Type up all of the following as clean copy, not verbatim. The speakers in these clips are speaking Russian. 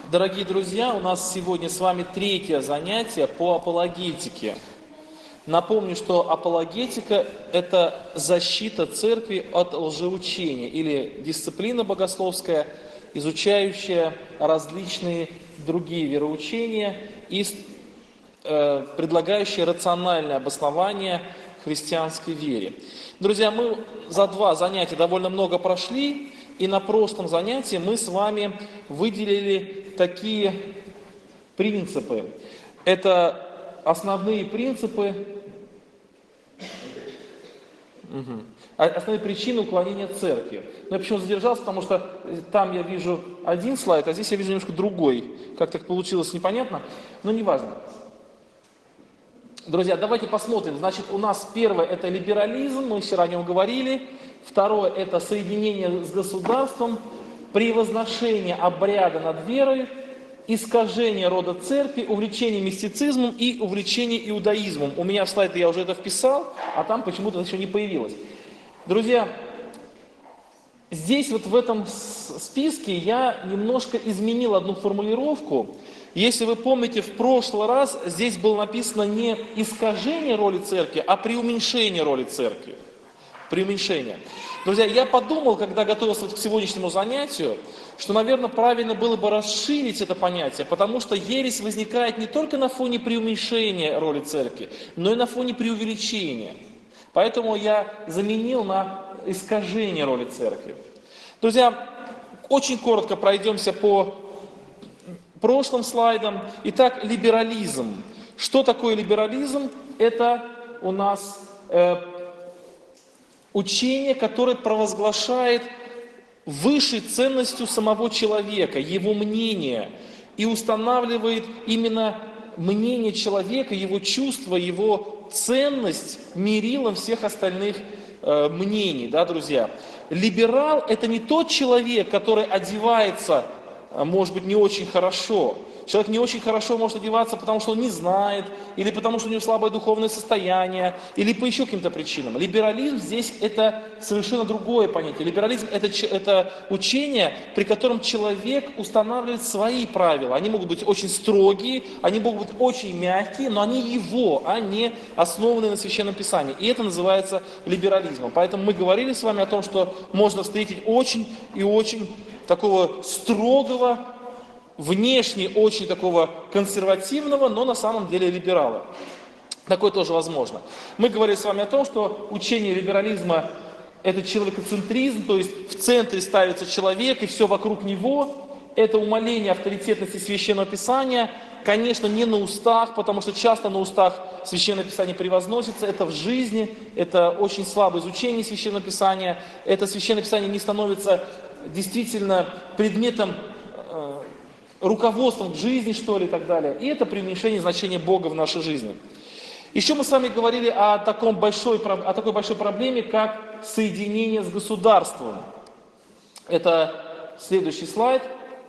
Дорогие друзья, у нас сегодня с вами третье занятие по апологетике. Напомню, что апологетика – это защита церкви от лжеучения или дисциплина богословская, изучающая различные другие вероучения и предлагающая рациональное обоснование христианской вере. Друзья, мы за два занятия довольно много прошли, и на прошлом занятии мы с вами выделили такие принципы. Это основные принципы, основные причины уклонения церкви. Но я почему задержался, потому что там я вижу один слайд, а здесь я вижу немножко другой. Как так получилось, непонятно, но неважно. Друзья, давайте посмотрим. Значит, у нас первое – это либерализм, мы вчера о нем говорили. Второе – это соединение с государством, превозношение обряда над верой, искажение рода церкви, увлечение мистицизмом и увлечение иудаизмом. У меня в слайде я уже это вписал, а там почему-то еще не появилось. Друзья, здесь вот в этом списке я немножко изменил одну формулировку. Если вы помните, в прошлый раз здесь было написано не искажение роли церкви, а преуменьшение роли церкви. Преуменьшение. Друзья, я подумал, когда готовился к сегодняшнему занятию, что, наверное, правильно было бы расширить это понятие, потому что ересь возникает не только на фоне преуменьшения роли церкви, но и на фоне преувеличения. Поэтому я заменил на искажение роли церкви. Друзья, очень коротко пройдемся по прошлым слайдам. Итак, либерализм. Что такое либерализм? Это у нас учение, которое провозглашает высшей ценностью самого человека, его мнение, и устанавливает именно мнение человека, его чувства, его ценность мерилом всех остальных мнений, да, друзья. Либерал – это не тот человек, который одевается, может быть, не очень хорошо. Человек не очень хорошо может одеваться, потому что он не знает, или потому что у него слабое духовное состояние, или по еще каким-то причинам. Либерализм здесь это совершенно другое понятие. Либерализм это учение, при котором человек устанавливает свои правила. Они могут быть очень строгие, они могут быть очень мягкие, но они его, а не основаны на Священном Писании. И это называется либерализмом. Поэтому мы говорили с вами о том, что можно встретить очень и очень такого строгого, внешне очень такого консервативного, но на самом деле либерала. Такое тоже возможно. Мы говорили с вами о том, что учение либерализма – это человекоцентризм, то есть в центре ставится человек и все вокруг него. Это умаление авторитетности Священного Писания, конечно, не на устах, потому что часто на устах Священное Писание превозносится, это в жизни, это очень слабое изучение Священного Писания, это Священное Писание не становится действительно предметом руководством к жизни, что ли, и так далее. И это преуменьшение значения Бога в нашей жизни. Еще мы с вами говорили о такой большой проблеме, как соединение с государством. Это следующий слайд.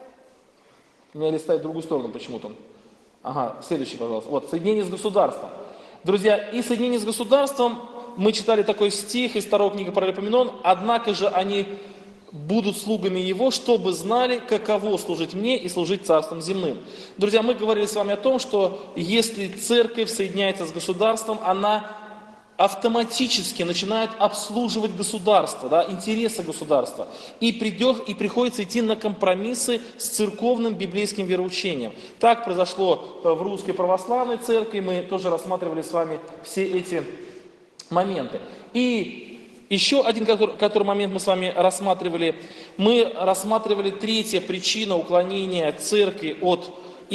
У меня листает в другую сторону почему-то. Ага, следующий, пожалуйста. Вот, соединение с государством. Друзья, и соединение с государством, мы читали такой стих из второй книги Паралипоменон, однако же они будут слугами Его, чтобы знали, каково служить мне и служить царством земным. Друзья, мы говорили с вами о том, что если церковь соединяется с государством, она автоматически начинает обслуживать государство, да, интересы государства. И приходится идти на компромиссы с церковным библейским вероучением. Так произошло в Русской Православной Церкви, мы тоже рассматривали с вами все эти моменты. И еще один, который момент мы с вами рассматривали, мы рассматривали третья причина уклонения церкви от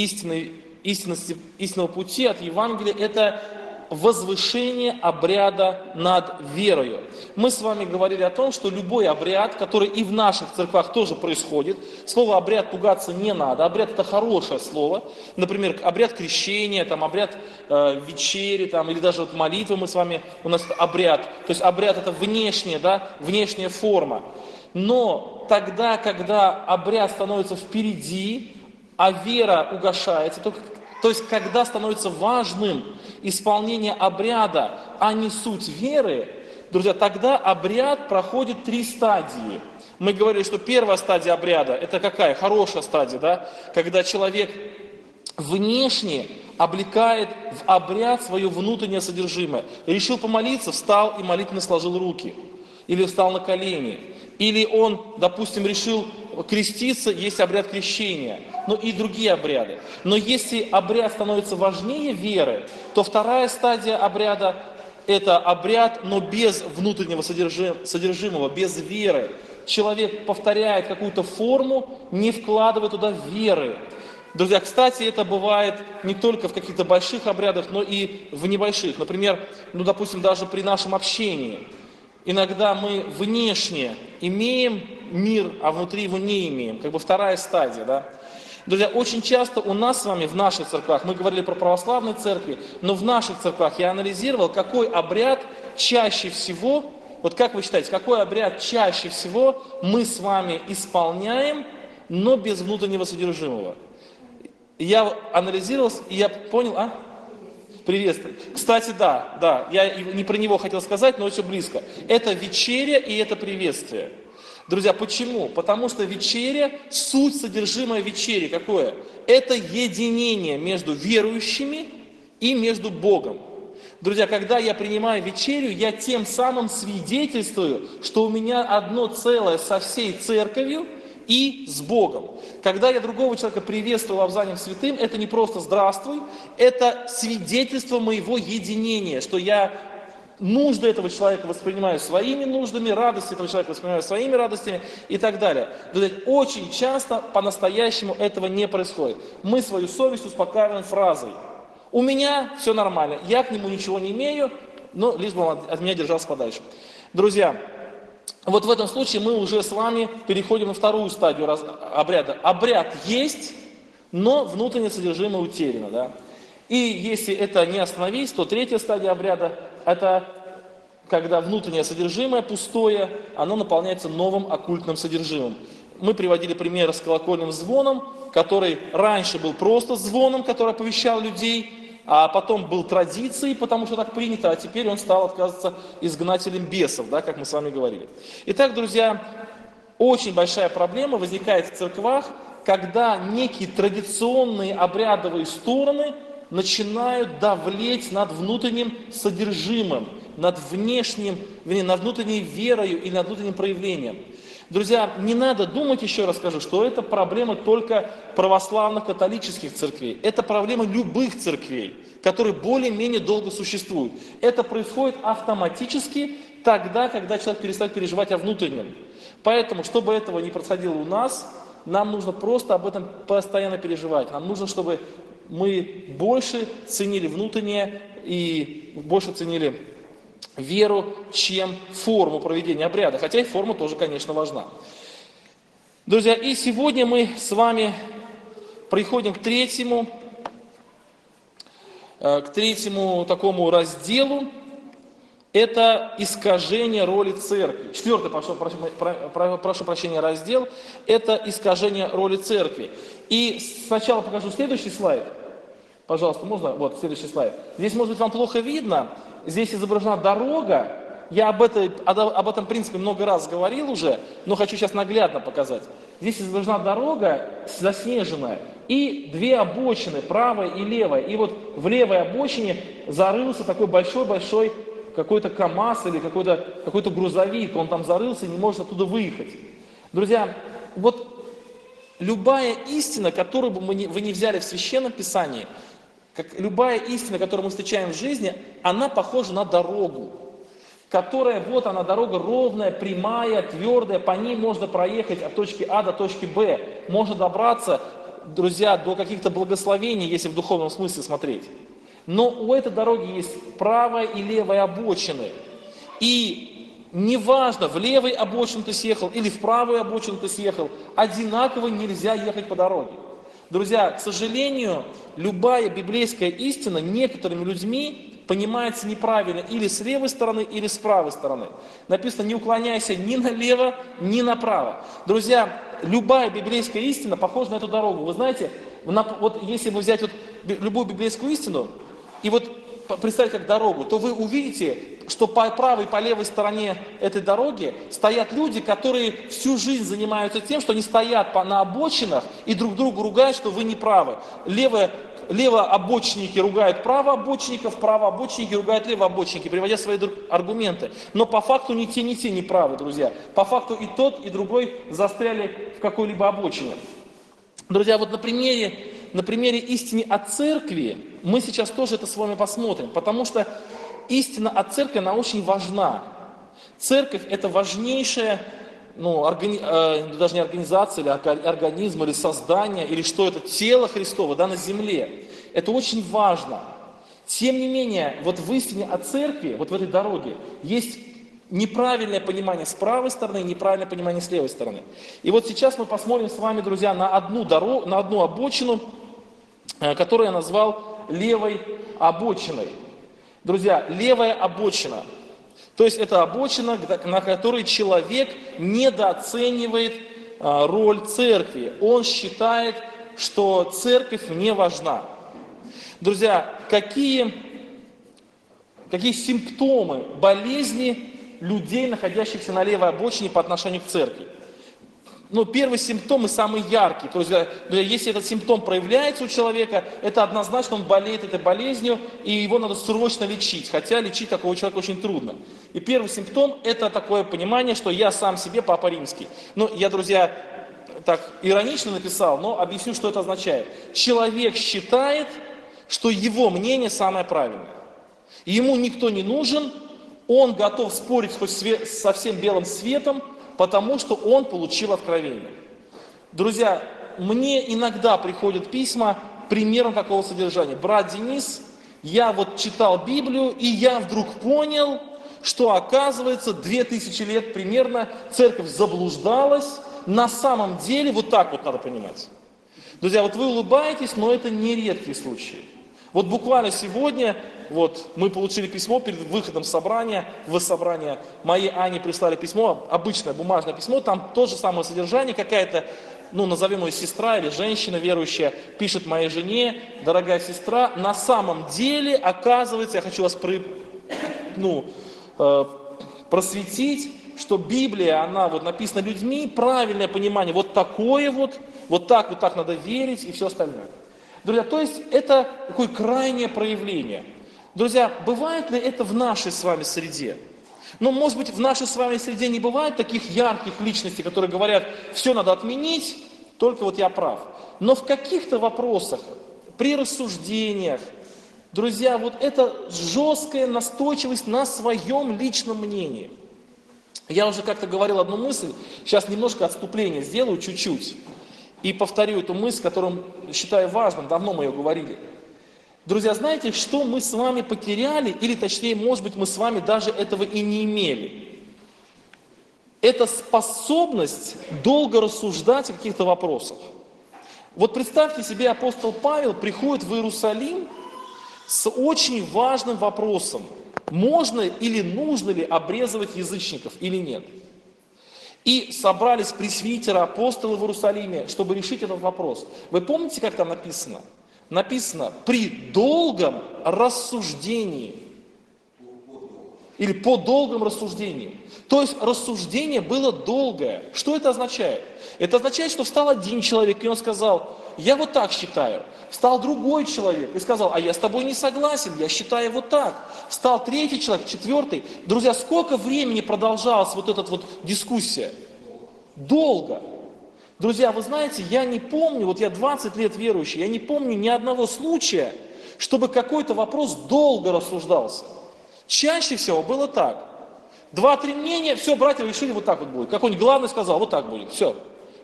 истинного пути, от Евангелия, это возвышение обряда над верою. Мы с вами говорили о том, что любой обряд, который и в наших церквах тоже происходит, слово обряд пугаться не надо, обряд это хорошее слово, например, обряд крещения, там, обряд вечери, там, или даже вот молитвы мы с вами, у нас это обряд, то есть обряд это внешняя, да, внешняя форма. Но тогда, когда обряд становится впереди, а вера угошается, то есть, когда становится важным исполнение обряда, а не суть веры, друзья, тогда обряд проходит три стадии. Мы говорили, что первая стадия обряда, это какая? Хорошая стадия, да? Когда человек внешне облекает в обряд свое внутреннее содержимое. Решил помолиться, встал и молитвенно сложил руки. Или встал на колени. Или он, допустим, решил креститься, есть обряд крещения. Ну и другие обряды. Но если обряд становится важнее веры, то вторая стадия обряда – это обряд, но без внутреннего содержимого, без веры. Человек повторяет какую-то форму, не вкладывая туда веры. Друзья, кстати, это бывает не только в каких-то больших обрядах, но и в небольших. Например, допустим, даже при нашем общении. Иногда мы внешне имеем мир, а внутри его не имеем. Как бы вторая стадия, да? Друзья, очень часто у нас с вами в наших церквах, мы говорили про православные церкви, но в наших церквах я анализировал, какой обряд чаще всего, вот как вы считаете, какой обряд чаще всего мы с вами исполняем, но без внутреннего содержимого? Я анализировал, и я понял, приветствую. Кстати, да, я не про него хотел сказать, но все близко. Это вечеря и это приветствие. Друзья, почему? Потому что вечеря, суть содержимое вечери какое? Это единение между верующими и между Богом. Друзья, когда я принимаю вечерю, я тем самым свидетельствую, что у меня одно целое со всей церковью и с Богом. Когда я другого человека приветствую лобзанием святым, это не просто «здравствуй», это свидетельство моего единения, что я нужды этого человека воспринимаю своими нуждами, радости этого человека воспринимаю своими радостями и так далее. Друзья, очень часто по-настоящему этого не происходит. Мы свою совесть успокаиваем фразой: «У меня все нормально, я к нему ничего не имею, но лишь бы он от меня держался подальше». Друзья, вот в этом случае мы уже с вами переходим на вторую стадию обряда. Обряд есть, но внутреннее содержимое утеряно. Да? И если это не остановить, то третья стадия обряда – это когда внутреннее содержимое пустое, оно наполняется новым оккультным содержимым. Мы приводили пример с колокольным звоном, который раньше был просто звоном, который оповещал людей, а потом был традицией, потому что так принято, а теперь он стал, оказывается, изгнателем бесов, да, как мы с вами говорили. Итак, друзья, очень большая проблема возникает в церквах, когда некие традиционные обрядовые стороны начинают давлеть над внутренним содержимым, над внешним, над внутренней верою и над внутренним проявлением. Друзья, не надо думать, еще раз скажу, что это проблема только православных католических церквей. Это проблема любых церквей, которые более-менее долго существуют. Это происходит автоматически тогда, когда человек перестает переживать о внутреннем. Поэтому, чтобы этого не происходило у нас, нам нужно просто об этом постоянно переживать. Нам нужно, чтобы мы больше ценили внутреннее и больше ценили веру, чем форму проведения обряда. Хотя и форма тоже, конечно, важна. Друзья, и сегодня мы с вами приходим к третьему такому разделу. Это искажение роли церкви. Четвертый, прошу прощения, раздел – это искажение роли церкви. И сначала покажу следующий слайд. Пожалуйста, можно? Вот, следующий слайд. Здесь, может быть, вам плохо видно. Здесь изображена дорога. Я об этом принципе много раз говорил уже, но хочу сейчас наглядно показать. Здесь изображена дорога заснеженная и две обочины, правая и левая. И вот в левой обочине зарылся такой большой-большой какой-то КАМАЗ или какой-то грузовик. Он там зарылся и не может оттуда выехать. Друзья, вот любая истина, которую бы вы не взяли в Священном Писании, любая истина, которую мы встречаем в жизни, она похожа на дорогу, которая, вот она, дорога ровная, прямая, твердая, по ней можно проехать от точки А до точки Б, можно добраться, друзья, до каких-то благословений, если в духовном смысле смотреть. Но у этой дороги есть правая и левая обочины, и неважно, в левой обочину ты съехал или в правую обочину ты съехал, одинаково нельзя ехать по дороге. Друзья, к сожалению, любая библейская истина некоторыми людьми понимается неправильно или с левой стороны, или с правой стороны. Написано: не уклоняйся ни налево, ни направо. Друзья, любая библейская истина похожа на эту дорогу. Вы знаете, вот если вы взять вот любую библейскую истину и вот представить как дорогу, то вы увидите что по правой и по левой стороне этой дороги стоят люди, которые всю жизнь занимаются тем, что они стоят на обочинах и друг другу ругают, что вы не правы. Левообочинники ругают правообочинников, правообочинники ругают левообочинники, приводя свои аргументы. Но по факту ни те не правы, друзья. По факту и тот, и другой застряли в какой-либо обочине. Друзья, вот на примере истины о церкви мы сейчас тоже это с вами посмотрим, потому что истина о церкви, она очень важна. Церковь – это важнейшая, даже не организация, или организм, или создание, или что это, тело Христово, на земле. Это очень важно. Тем не менее, вот в истине о церкви, вот в этой дороге, есть неправильное понимание с правой стороны и неправильное понимание с левой стороны. И вот сейчас мы посмотрим с вами, друзья, на одну обочину, которую я назвал левой обочиной. Друзья, левая обочина. То есть это обочина, на которой человек недооценивает роль церкви. Он считает, что церковь не важна. Друзья, какие симптомы болезни людей, находящихся на левой обочине по отношению к церкви? Первый симптом и самый яркий. То есть, если этот симптом проявляется у человека, это однозначно он болеет этой болезнью, и его надо срочно лечить. Хотя лечить такого человека очень трудно. И первый симптом – это такое понимание, что я сам себе Папа Римский. Я, друзья, так иронично написал, но объясню, что это означает. Человек считает, что его мнение самое правильное. Ему никто не нужен, он готов спорить хоть со всем белым светом, потому что он получил откровение. Друзья, мне иногда приходят письма примером такого содержания. Брат Денис, я вот читал Библию, и я вдруг понял, что оказывается 2000 лет примерно церковь заблуждалась. На самом деле вот так вот надо понимать. Друзья, вот вы улыбаетесь, но это не редкий случай. Вот буквально сегодня, мы получили письмо перед выходом в собрание, моей Ане прислали письмо, обычное бумажное письмо, там то же самое содержание, какая-то, назовем ее сестра или женщина верующая, пишет моей жене: дорогая сестра, на самом деле, оказывается, я хочу вас просветить, что Библия, она написана людьми, правильное понимание, вот такое вот так надо верить и все остальное. Друзья, то есть это такое крайнее проявление. Друзья, бывает ли это в нашей с вами среде? Может быть, в нашей с вами среде не бывает таких ярких личностей, которые говорят, все надо отменить, только я прав. Но в каких-то вопросах, при рассуждениях, друзья, это жесткая настойчивость на своем личном мнении. Я уже как-то говорил одну мысль, сейчас немножко отступление сделаю, чуть-чуть. И повторю эту мысль, которую считаю важным, давно мы ее говорили. Друзья, знаете, что мы с вами потеряли, или точнее, может быть, мы с вами даже этого и не имели? Это способность долго рассуждать о каких-то вопросах. Представьте себе, апостол Павел приходит в Иерусалим с очень важным вопросом. Можно или нужно ли обрезывать язычников или нет? И собрались пресвитеры, апостолы в Иерусалиме, чтобы решить этот вопрос. Вы помните, как там написано? Написано «при долгом рассуждении». Или «по долгом рассуждении». То есть рассуждение было долгое. Что это означает? Это означает, что встал один человек, и он сказал: я вот так считаю. Встал другой человек и сказал: а я с тобой не согласен, я считаю вот так. Встал третий человек, четвертый. Друзья, сколько времени продолжалась эта дискуссия? Долго. Друзья, вы знаете, я не помню, я 20 лет верующий, я не помню ни одного случая, чтобы какой-то вопрос долго рассуждался. Чаще всего было так. 2-3 мнения, все, братья решили, вот так будет. Какой-нибудь главный сказал, вот так будет, все.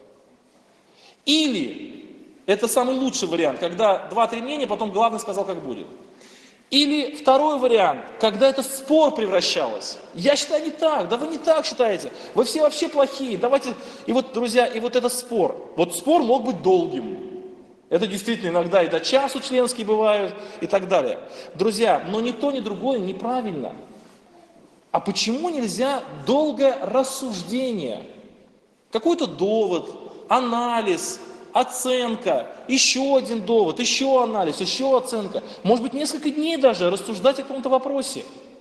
Или, это самый лучший вариант, когда 2-3 мнения, потом главный сказал, как будет. Или второй вариант, когда это в спор превращалось. Я считаю не так, да вы не так считаете, вы все вообще плохие, давайте. И друзья, и этот спор. Спор мог быть долгим. Это действительно иногда и до часу членские бывают и так далее. Друзья, но ни то, ни другое неправильно. А почему нельзя долгое рассуждение? Какой-то довод, анализ, оценка, еще один довод, еще анализ, еще оценка. Может быть, несколько дней даже рассуждать о каком-то вопросе.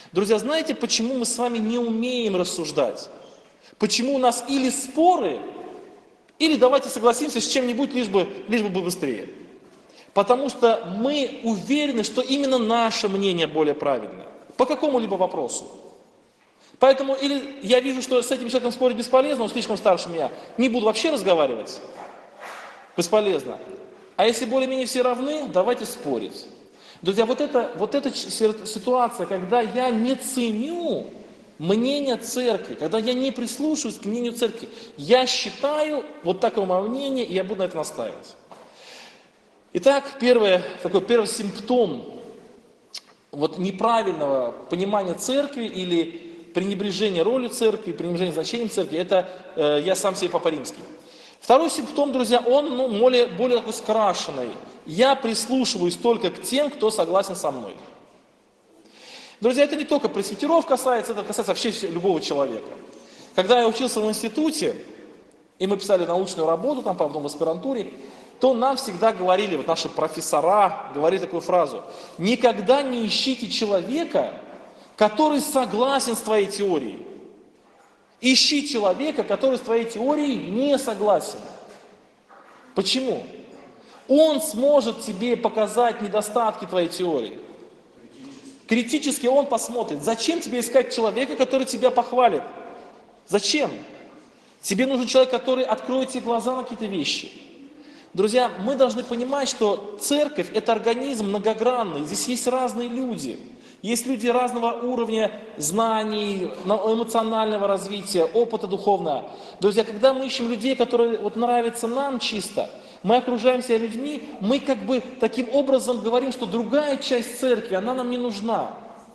Друзья, знаете, почему мы с вами не умеем рассуждать? Почему у нас или споры, или давайте согласимся с чем-нибудь, лишь бы было быстрее. Потому что мы уверены, что именно наше мнение более правильное. По какому-либо вопросу. Поэтому или я вижу, что с этим человеком спорить бесполезно, он слишком старше меня, не буду вообще разговаривать. Бесполезно. А если более-менее все равны, давайте спорить. Друзья, вот эта ситуация, когда я не ценю мнение церкви, когда я не прислушиваюсь к мнению церкви, я считаю, вот такое мое мнение, и я буду на это настаивать. Итак, первый симптом вот неправильного понимания церкви или пренебрежения ролью церкви, пренебрежения значением церкви, это я сам себе Папа Римский. Второй симптом, друзья, он более такой скрашенный. Я прислушиваюсь только к тем, кто согласен со мной. Друзья, это не только пресвитеров касается, это касается вообще любого человека. Когда я учился в институте, и мы писали научную работу, там, потом в аспирантуре, то нам всегда говорили, вот наши профессора говорили такую фразу: никогда не ищите человека, который согласен с твоей теорией. Ищи человека, который с твоей теорией не согласен. Почему? Он сможет тебе показать недостатки твоей теории. Критически он посмотрит. Зачем тебе искать человека, который тебя похвалит? Зачем? Тебе нужен человек, который откроет тебе глаза на какие-то вещи. Друзья, мы должны понимать, что церковь – это организм многогранный. Здесь есть разные люди. Есть люди разного уровня знаний, эмоционального развития, опыта духовного. Друзья, когда мы ищем людей, которые вот нравятся нам чисто, мы окружаем себя людьми, мы как бы таким образом говорим, что другая часть церкви, она нам не нужна.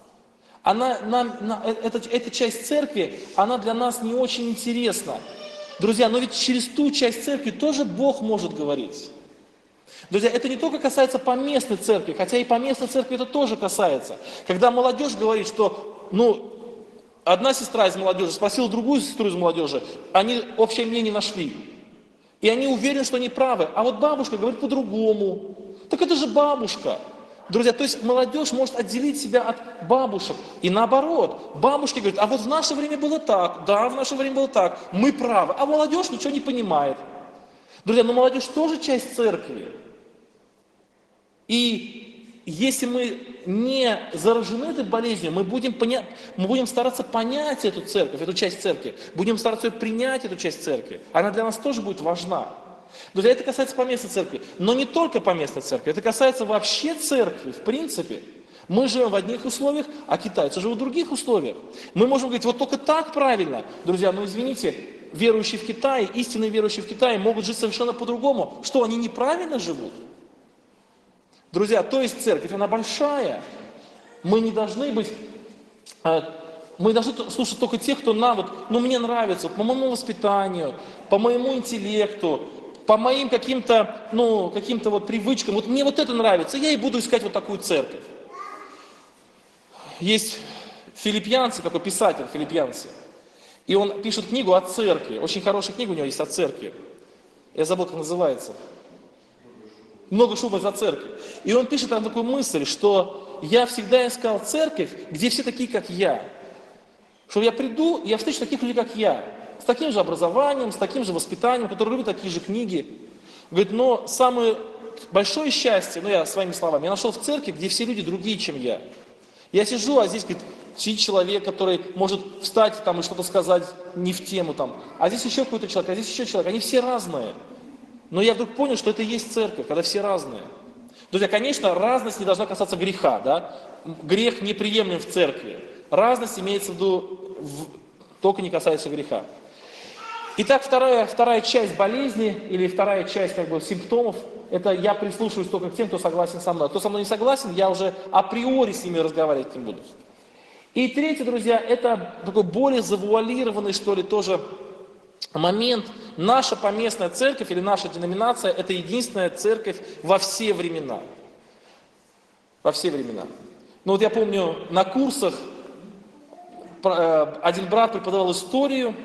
Эта часть церкви, она для нас не очень интересна. Друзья, но ведь через ту часть церкви тоже Бог может говорить. Друзья, это не только касается поместной церкви, хотя и поместной церкви это тоже касается. Когда молодежь говорит, что, одна сестра из молодежи спросила другую сестру из молодежи, они общее мнение нашли. И они уверены, что они правы. А вот бабушка говорит по-другому. Так это же бабушка. Друзья, то есть молодежь может отделить себя от бабушек. И наоборот, бабушки говорят: а вот в наше время было так, да, в наше время было так, мы правы. А молодежь ничего не понимает. Друзья, но молодежь тоже часть церкви. И если мы не заражены этой болезнью, мы будем стараться понять эту церковь, эту часть церкви, будем стараться ее принять, эту часть церкви. Она для нас тоже будет важна. Друзья, это касается поместной церкви, но не только поместной церкви, это касается вообще церкви, в принципе. Мы живем в одних условиях, а китайцы живут в других условиях. Мы можем говорить, вот только так правильно. Друзья, извините, верующие в Китае, истинные верующие в Китае могут жить совершенно по-другому. Что, они неправильно живут? Друзья, то есть церковь, она большая. Мы не должны быть, мы должны слушать только тех, кто нам, мне нравится, по моему воспитанию, по моему интеллекту, по моим каким-то привычкам. Вот мне вот это нравится, я и буду искать вот такую церковь. Есть филиппианцы, такой писатель филиппианцы, и он пишет книгу о церкви. Очень хорошая книга у него есть о церкви. Я забыл, как называется. Много шума за церковь. И он пишет там такую мысль, что я всегда искал церковь, где все такие, как я. Что я приду, и я встречу таких людей, как я. С таким же образованием, с таким же воспитанием, которые любят такие же книги. Говорит, но самое большое счастье, я своими словами, я нашел в церкви, где все люди другие, чем я. Я сижу, а здесь, говорит, сидит человек, который может встать и что-то сказать не в тему там. А здесь еще какой-то человек, а здесь еще человек. Они все разные. Но я вдруг понял, что это и есть церковь, когда все разные. Друзья, конечно, разность не должна касаться греха, да? Грех неприемлем в церкви. Разность имеется в виду, только не касается греха. Итак, вторая часть болезни, или вторая часть симптомов, это я прислушиваюсь только к тем, кто согласен со мной. Кто со мной не согласен, я уже априори с ними разговаривать не буду. И третье, друзья, это такой более завуалированный, тоже момент. Наша поместная церковь или наша деноминация – это единственная церковь во все времена. Во все времена. Я помню, на курсах один брат преподавал историю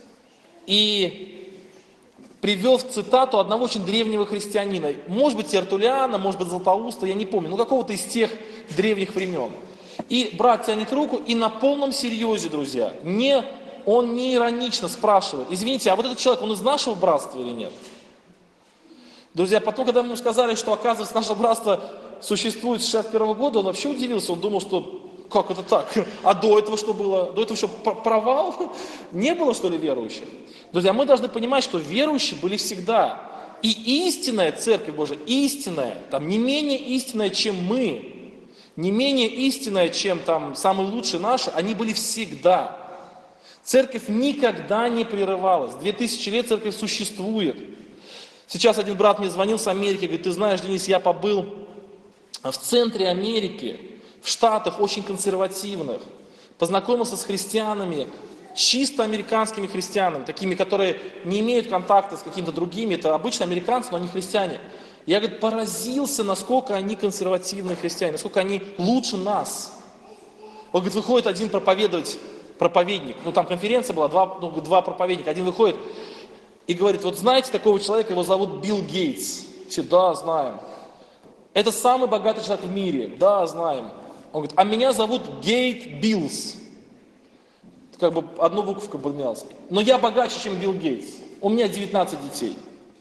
и привел в цитату одного очень древнего христианина. Может быть, Тертуллиана, может быть, Златоуста, я не помню, какого-то из тех древних времен. И брат тянет руку, и на полном серьезе, друзья, он не иронично спрашивает: извините, а вот этот человек, он из нашего братства или нет? Друзья, потом, когда ему сказали, что, оказывается, наше братство существует с 61 года, он вообще удивился, он думал, что как это так? А до этого что было? До этого что, провал? Не было, что ли, верующих? Друзья, мы должны понимать, что верующие были всегда. И истинная Церковь Божия, истинная, там не менее истинная, чем мы, не менее истинная, чем там самые лучшие наши, они были всегда. Церковь никогда не прерывалась. 2000 лет Церковь существует. Сейчас один брат мне звонил с Америки, говорит: ты знаешь, Денис, я побыл в центре Америки, в Штатах очень консервативных, познакомился с христианами, чисто американскими христианами, такими, которые не имеют контакта с какими-то другими, это обычно американцы, но они христиане. Я, говорит, поразился, насколько они консервативные христиане, насколько они лучше нас. Он говорит, выходит один проповедник, ну там конференция была, два проповедника, один выходит и говорит: вот знаете такого человека, его зовут Билл Гейтс? Все: да, знаем. Это самый богатый человек в мире? Да, знаем. Он говорит: а меня зовут Гейт Биллс. Как бы одну буковку поменялся. Но я богаче, чем Билл Гейтс. У меня 19 детей.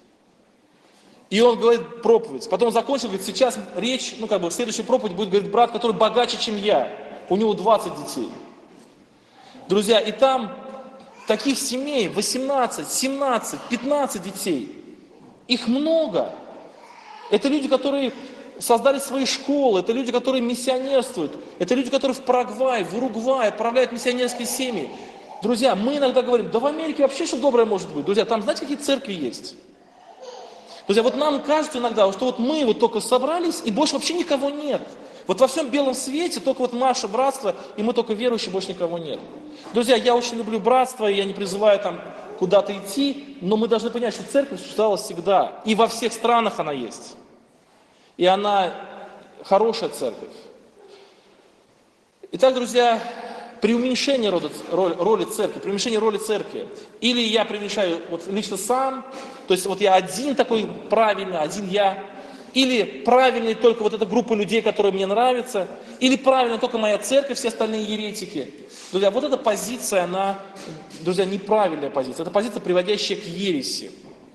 И он говорит проповедь. Потом он закончил, говорит: сейчас речь, следующая проповедь будет, говорит, брат, который богаче, чем я. У него 20 детей. Друзья, и там таких семей 18, 17, 15 детей. Их много. Это люди, которые создали свои школы, это люди, которые миссионерствуют, это люди, которые в Парагвае, в Уругвае отправляют миссионерские семьи. Друзья, мы иногда говорим: да в Америке вообще что доброе может быть. Друзья, там знаете, какие церкви есть? Друзья, вот нам кажется иногда, что вот мы вот только собрались, и больше вообще никого нет. Вот во всем белом свете только вот наше братство, и мы только верующие, больше никого нет. Друзья, я очень люблю братство, и я не призываю там куда-то идти, но мы должны понять, что церковь существовала всегда, и во всех странах она есть. И она хорошая церковь. Итак, друзья, преуменьшение роли церкви, преуменьшение роли церкви. Или я преуменьшаю вот лично сам, то есть вот я один такой правильный, один я. Или правильный только вот эта группа людей, которые мне нравятся. Или правильно только моя церковь, все остальные еретики. Друзья, вот эта позиция, она, друзья, неправильная позиция. Это позиция, приводящая к ереси.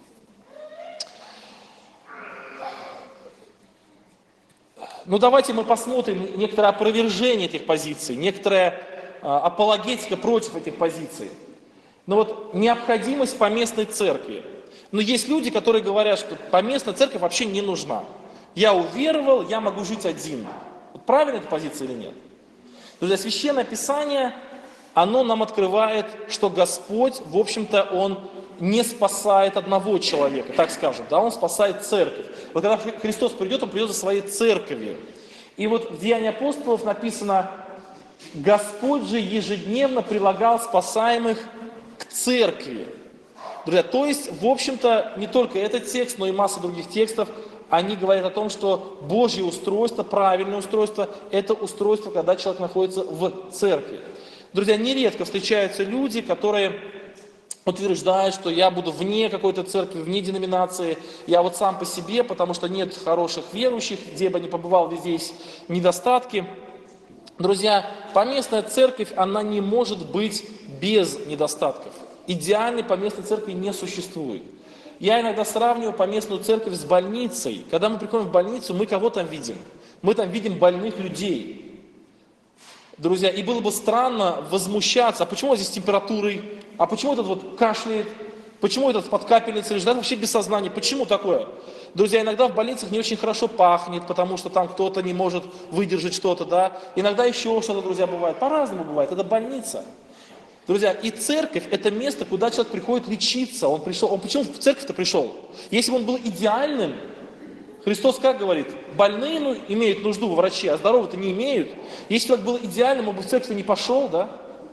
Ну давайте мы посмотрим некоторое опровержение этих позиций, некоторая апологетика против этих позиций. Но вот необходимость поместной церкви. Но есть люди, которые говорят, что поместная церковь вообще не нужна. Я уверовал, я могу жить один. Вот правильная эта позиция или нет? Друзья, Священное Писание, оно нам открывает, что Господь, в общем-то, Он не спасает одного человека, так скажем, да, Он спасает церковь. Вот когда Христос придет, Он придет за своей церковью. И вот в Деянии апостолов написано: Господь же ежедневно прилагал спасаемых к церкви. Друзья, то есть, в общем-то, не только этот текст, но и масса других текстов, они говорят о том, что Божье устройство, правильное устройство, это устройство, когда человек находится в церкви. Друзья, нередко встречаются люди, которые утверждают, что я буду вне какой-то церкви, вне деноминации, я вот сам по себе, потому что нет хороших верующих, где бы ни побывал, везде есть недостатки. Друзья, поместная церковь, она не может быть без недостатков. Идеальной поместной церкви не существует. Я иногда сравниваю поместную церковь с больницей. Когда мы приходим в больницу, мы кого там видим? Мы там видим больных людей. Друзья, и было бы странно возмущаться: а почему здесь с температурой? А почему этот вот кашляет? Почему этот под капельницей лежит? Вообще без сознания. Почему такое? Друзья, иногда в больницах не очень хорошо пахнет, потому что там кто-то не может выдержать что-то, да? Иногда еще что-то, друзья, бывает. По-разному бывает. Это больница. Друзья, и церковь – это место, куда человек приходит лечиться. Он почему в церковь-то пришел? Если бы он был идеальным, Христос как говорит? Больные имеют нужду во враче, а здоровые-то не имеют. Если человек был идеальным, он бы в церковь не пошел, да?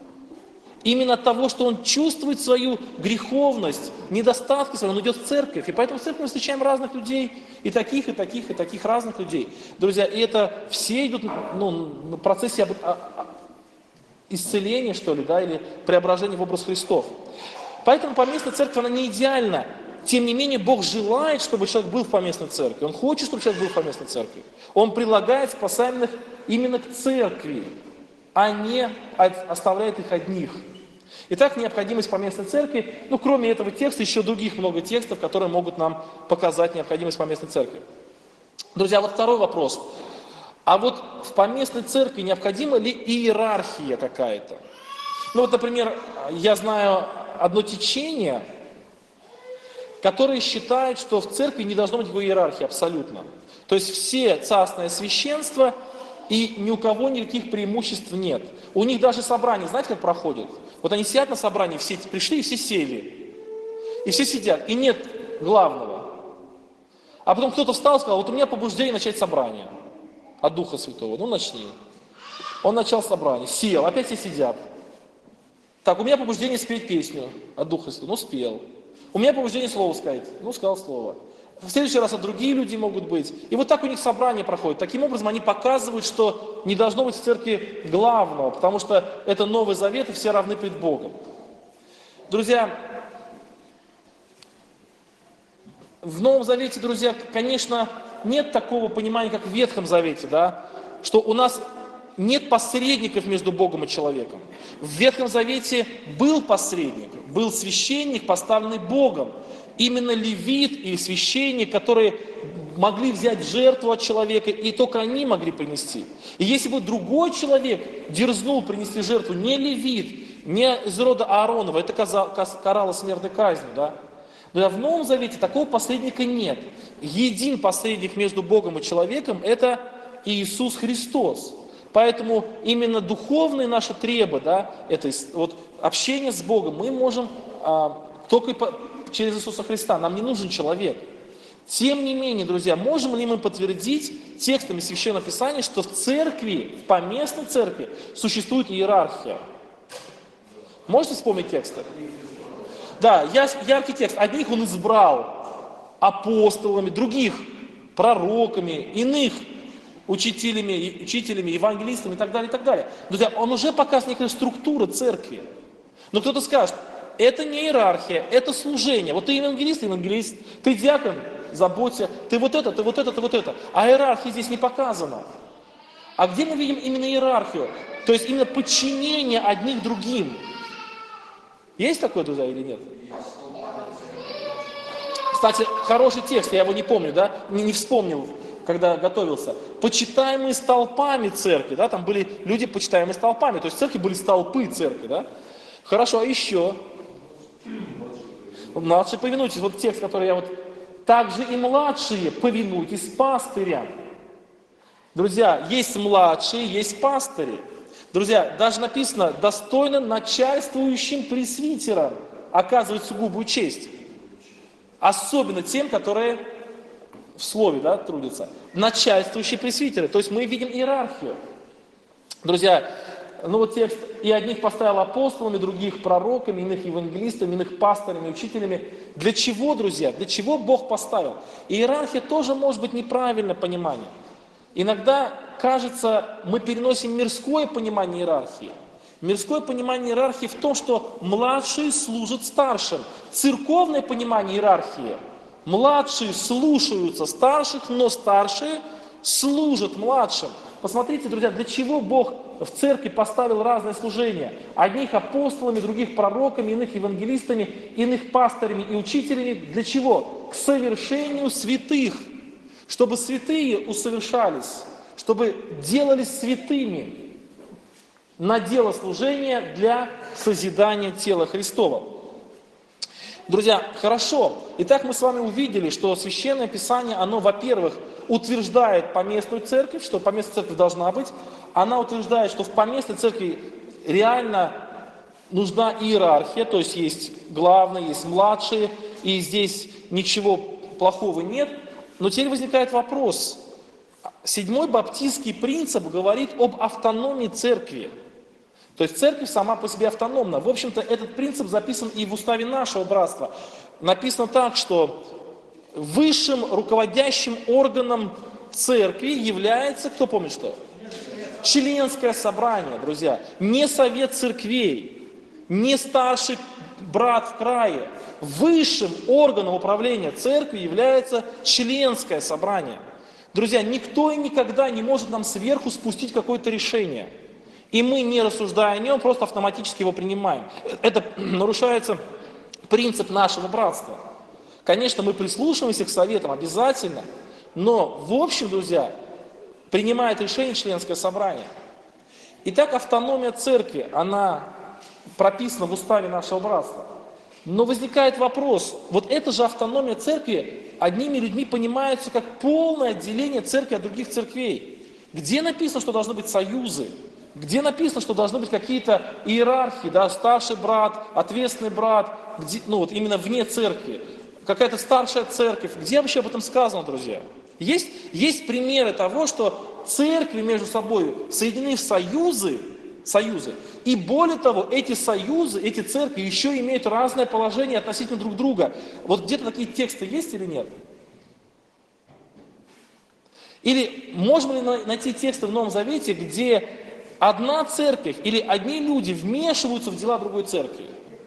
Именно от того, что он чувствует свою греховность, недостатки свои, он идет в церковь. И поэтому в церкви мы встречаем разных людей, и таких, и таких, и таких разных людей. Друзья, и это все идут на процессе исцеления, что ли, да, или преображения в образ Христов. Поэтому поместная церковь, она не идеальна. Тем не менее, Бог желает, чтобы человек был в поместной церкви. Он хочет, чтобы человек был в поместной церкви. Он прилагает спасаемых именно к церкви, а не оставляет их одних. Итак, необходимость поместной церкви, кроме этого текста, еще других много текстов, которые могут нам показать необходимость поместной церкви. Друзья, вот второй вопрос. А вот в поместной церкви необходима ли иерархия какая-то? Например, я знаю одно течение, которое считает, что в церкви не должно быть никакой иерархии абсолютно. То есть все царственное священство, и ни у кого никаких преимуществ нет. У них даже собрание, знаете, как проходит? Вот они сидят на собрании, все пришли и все сели. И все сидят, и нет главного. А потом кто-то встал и сказал, вот у меня побуждение начать собрание от Духа Святого. Начни. Он начал собрание, сел, опять все сидят. Так, у меня побуждение спеть песню от Духа Святого, спел. У меня побуждение слово сказать, сказал слово. В следующий раз другие люди могут быть. И вот так у них собрание проходит. Таким образом, они показывают, что не должно быть в церкви главного, потому что это Новый Завет, и все равны пред Богом. Друзья, в Новом Завете, друзья, конечно, нет такого понимания, как в Ветхом Завете, что у нас нет посредников между Богом и человеком. В Ветхом Завете был посредник, был священник, поставленный Богом. Именно левит или священник, которые могли взять жертву от человека, и только они могли принести. И если бы другой человек дерзнул принести жертву, не левит, не из рода Ааронова, это карало смертной казнью. Но в Новом Завете такого посредника нет. Един посредник между Богом и человеком – это Иисус Христос. Поэтому именно духовные наши требы, это общение с Богом, мы можем только через Иисуса Христа. Нам не нужен человек. Тем не менее, друзья, можем ли мы подтвердить текстами Священного Писания, что в церкви, в поместной церкви существует иерархия? Можете вспомнить тексты? Да, яркий текст. Одних он избрал апостолами, других пророками, иных учителями, евангелистами и так далее, и так далее. Друзья, он уже показывает некую структуру церкви. Но кто-то скажет, это не иерархия, это служение. Вот ты евангелист, ты диакон, заботься, ты вот это, ты вот это, ты вот это. А иерархия здесь не показана. А где мы видим именно иерархию? То есть именно подчинение одних другим. Есть такое, друзья, или нет? Кстати, хороший текст, я его не помню, не вспомнил, когда готовился. Почитаемые столпами церкви, там были люди, почитаемые столпами, то есть в церкви были столпы церкви, Хорошо, а еще? Младшие повинуйтесь, вот текст, который я также и младшие повинуйтесь пастырям. Друзья, есть младшие, есть пастыри. Друзья, даже написано, достойно начальствующим пресвитерам оказывать сугубую честь. Особенно тем, которые в слове трудятся. Начальствующие пресвитеры. То есть мы видим иерархию. Друзья, текст, и одних поставил апостолами, других пророками, иных евангелистами, иных пасторами, учителями. Для чего, друзья? Для чего Бог поставил? Иерархия тоже может быть неправильное понимание. Иногда, кажется, мы переносим мирское понимание иерархии. Мирское понимание иерархии в том, что младшие служат старшим. Церковное понимание иерархии. Младшие слушаются старших, но старшие служат младшим. Посмотрите, друзья, для чего Бог в церкви поставил разные служения. Одних апостолами, других пророками, иных евангелистами, иных пасторами и учителями. Для чего? К совершению святых. Чтобы святые усовершались, чтобы делались святыми на дело служения для созидания тела Христова. Друзья, хорошо. Итак, мы с вами увидели, что Священное Писание, оно, во-первых, утверждает поместную церковь, что поместная церковь должна быть. Она утверждает, что в поместной церкви реально нужна иерархия, то есть есть главные, есть младшие, и здесь ничего плохого нет. Но теперь возникает вопрос. Седьмой баптистский принцип говорит об автономии церкви. То есть церковь сама по себе автономна. В общем-то, этот принцип записан и в уставе нашего братства. Написано так, что высшим руководящим органом церкви является, кто помнит что? Членское собрание, друзья. Не совет церквей, не старший брат в крае, высшим органом управления церковью является членское собрание. Друзья, никто и никогда не может нам сверху спустить какое-то решение. И мы, не рассуждая о нем, просто автоматически его принимаем. Это нарушается принцип нашего братства. Конечно, мы прислушиваемся к советам обязательно, но в общем, друзья, принимает решение членское собрание. Итак, автономия церкви, она прописана в уставе нашего братства. Но возникает вопрос, вот эта же автономия церкви одними людьми понимается как полное отделение церкви от других церквей. Где написано, что должны быть союзы? Где написано, что должны быть какие-то иерархии, да, старший брат, ответственный брат, где, ну вот именно вне церкви, какая-то старшая церковь? Где вообще об этом сказано, друзья? Есть примеры того, что церкви между собой соединены в союзы, и более того, эти союзы, эти церкви еще имеют разное положение относительно друг друга. Вот где-то такие тексты есть или нет? Или можем ли найти тексты в Новом Завете, где одна церковь или одни люди вмешиваются в дела другой церкви?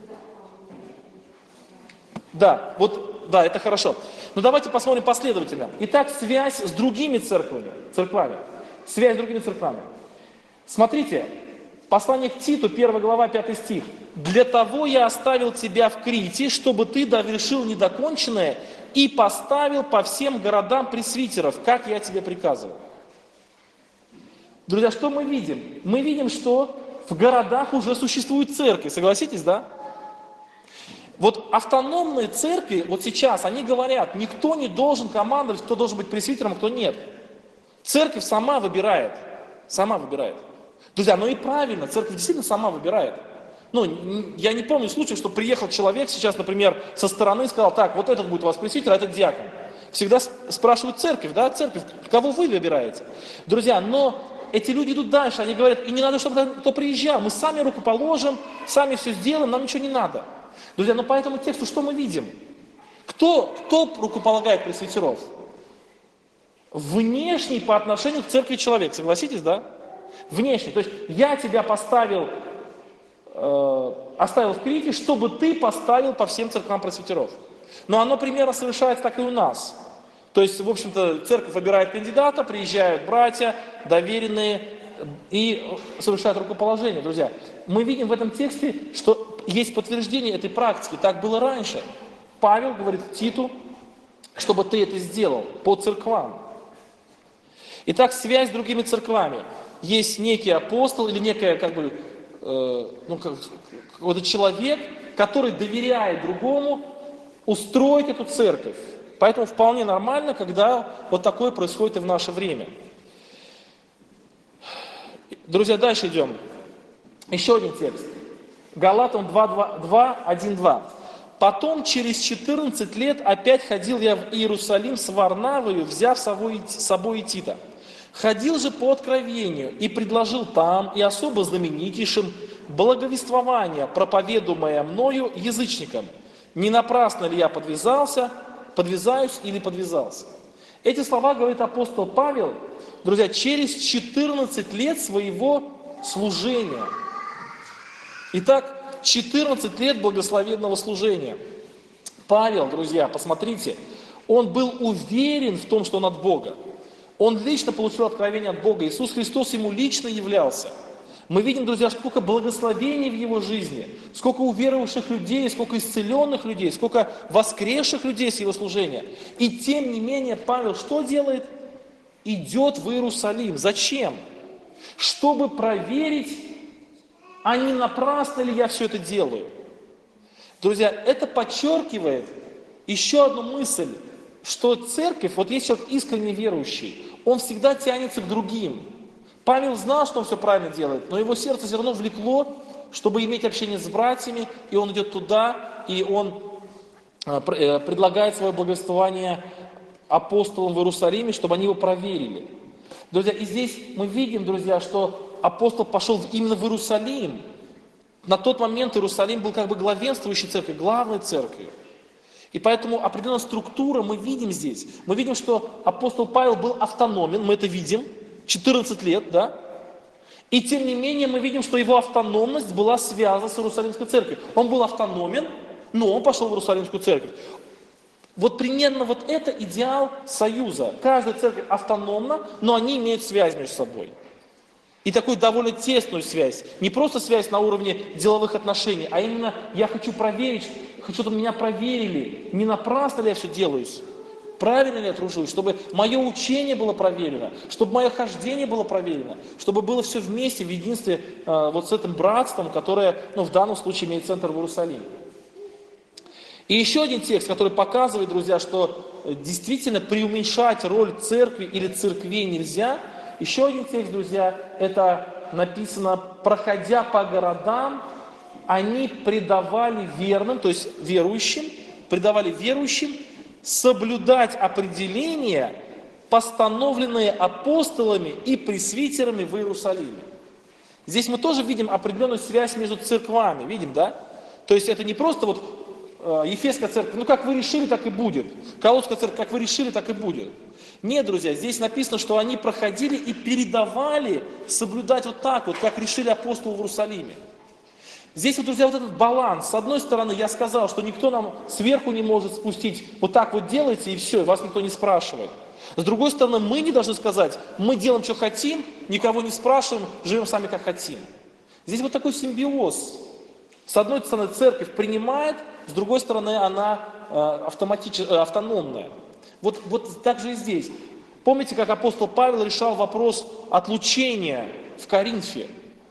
Да, вот, да, это хорошо. Но давайте посмотрим последовательно. Итак, связь с другими церквами. Связь с другими церквами. Смотрите, послание к Титу, 1 глава, 5 стих. «Для того я оставил тебя в Крите, чтобы ты довершил недоконченное и поставил по всем городам пресвитеров, как я тебе приказывал». Друзья, что мы видим? Мы видим, что в городах уже существуют церкви, согласитесь, да? Вот автономные церкви, вот сейчас, они говорят, никто не должен командовать, кто должен быть пресвитером, а кто нет. Церковь сама выбирает. Друзья, ну и правильно, церковь действительно сама выбирает. Ну, я не помню случая, что приехал человек сейчас, например, со стороны и сказал, так, вот этот будет у вас пресвитер, а этот диакон. Всегда спрашивают церковь, да, церковь, кого вы выбираете. Друзья, но эти люди идут дальше, они говорят, и не надо, чтобы кто приезжал, мы сами руку положим, сами все сделаем, нам ничего не надо. Друзья, но по этому тексту что мы видим? Кто рукополагает пресвитеров? Внешний по отношению к церкви человек, согласитесь, да? Внешний, то есть я тебя оставил в Крите, чтобы ты поставил по всем церквам пресвитеров. Но оно примерно совершается так и у нас. То есть, в общем-то, церковь выбирает кандидата, приезжают братья, доверенные, и совершают рукоположение. Друзья, мы видим в этом тексте, что есть подтверждение этой практики. Так было раньше. Павел говорит Титу, чтобы ты это сделал по церквам. Итак, связь с другими церквами. Есть некий апостол или некая, какой-то человек, который доверяет другому устроить эту церковь. Поэтому вполне нормально, когда вот такое происходит и в наше время. Друзья, дальше идем. Еще один текст. Галатам 2:1-2. «Потом, через 14 лет, опять ходил я в Иерусалим с Варнавою, взяв с собой и Тита. Ходил же по откровению и предложил там, и особо знаменитейшим, благовествование, проповедуемое мною язычникам. Не напрасно ли я подвязаюсь или подвязался?» Эти слова говорит апостол Павел, друзья, через 14 лет своего служения. Итак, 14 лет благословенного служения. Павел, друзья, посмотрите, он был уверен в том, что он от Бога. Он лично получил откровение от Бога. Иисус Христос ему лично являлся. Мы видим, друзья, сколько благословений в его жизни, сколько уверовавших людей, сколько исцеленных людей, сколько воскресших людей с его служения. И тем не менее Павел что делает? Идет в Иерусалим. Зачем? Чтобы проверить, а не напрасно ли я все это делаю. Друзья, это подчеркивает еще одну мысль, что церковь, вот есть человек искренне верующий, он всегда тянется к другим. Павел знал, что он все правильно делает, но его сердце все равно влекло, чтобы иметь общение с братьями, и он идет туда, и он предлагает свое благовествование апостолам в Иерусалиме, чтобы они его проверили. Друзья, и здесь мы видим, друзья, что апостол пошел именно в Иерусалим. На тот момент Иерусалим был как бы главенствующей церковью, главной церковью. И поэтому определенная структура мы видим здесь. Мы видим, что апостол Павел был автономен, мы это видим, 14 лет, да? И тем не менее мы видим, что его автономность была связана с Иерусалимской церковью. Он был автономен, но он пошел в Иерусалимскую церковь. Вот примерно вот это идеал союза. Каждая церковь автономна, но они имеют связь между собой. И такую довольно тесную связь. Не просто связь на уровне деловых отношений, а именно я хочу проверить, хочу, чтобы меня проверили, не напрасно ли я все делаю, правильно ли я тружусь, чтобы мое учение было проверено, чтобы мое хождение было проверено, чтобы было все вместе в единстве вот с этим братством, которое в данном случае имеет центр в Иерусалиме. И еще один текст, который показывает, друзья, что действительно преуменьшать роль церкви или церквей нельзя. Еще один текст, друзья, это написано: проходя по городам, они предавали верным, то есть верующим, предавали верующим соблюдать определения, постановленные апостолами и пресвитерами в Иерусалиме. Здесь мы тоже видим определенную связь между церквами, видим, да? То есть это не просто вот Ефесская церковь, как вы решили, так и будет. Колосская церковь, как вы решили, так и будет. Нет, друзья, здесь написано, что они проходили и передавали соблюдать вот так вот, как решили апостолы в Иерусалиме. Здесь вот, друзья, вот этот баланс. С одной стороны, я сказал, что никто нам сверху не может спустить, вот так вот делайте и все, и вас никто не спрашивает. С другой стороны, мы не должны сказать, мы делаем, что хотим, никого не спрашиваем, живем сами, как хотим. Здесь вот такой симбиоз. С одной стороны, церковь принимает, с другой стороны, она автономная. Вот так же и здесь. Помните, как апостол Павел решал вопрос отлучения в Коринфе?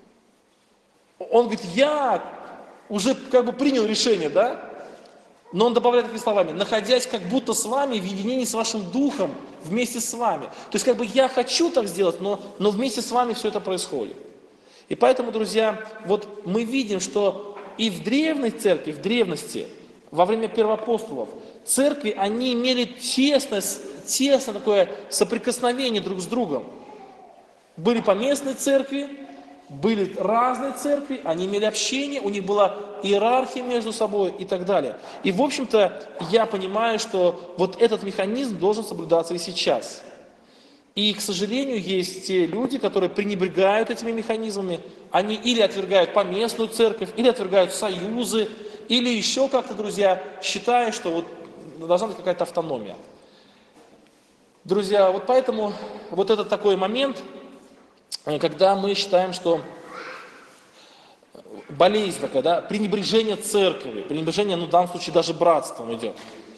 Он говорит, я уже принял решение, да? Но он добавляет такими словами: находясь как будто с вами в единении с вашим духом, вместе с вами. То есть я хочу так сделать, но вместе с вами все это происходит. И поэтому, друзья, вот мы видим, что и в древней церкви, в древности, во время первоапостолов, церкви, они имели тесное такое соприкосновение друг с другом. Были поместные церкви, были разные церкви, они имели общение, у них была иерархия между собой и так далее. И, в общем-то, я понимаю, что вот этот механизм должен соблюдаться и сейчас. И, к сожалению, есть те люди, которые пренебрегают этими механизмами. Они или отвергают поместную церковь, или отвергают союзы, или еще как-то, друзья, считая, что вот должна быть какая-то автономия. Друзья, вот поэтому вот этот такой момент, когда мы считаем, что болезнь такая, да, пренебрежение церкви, пренебрежение, в данном случае даже братством идет.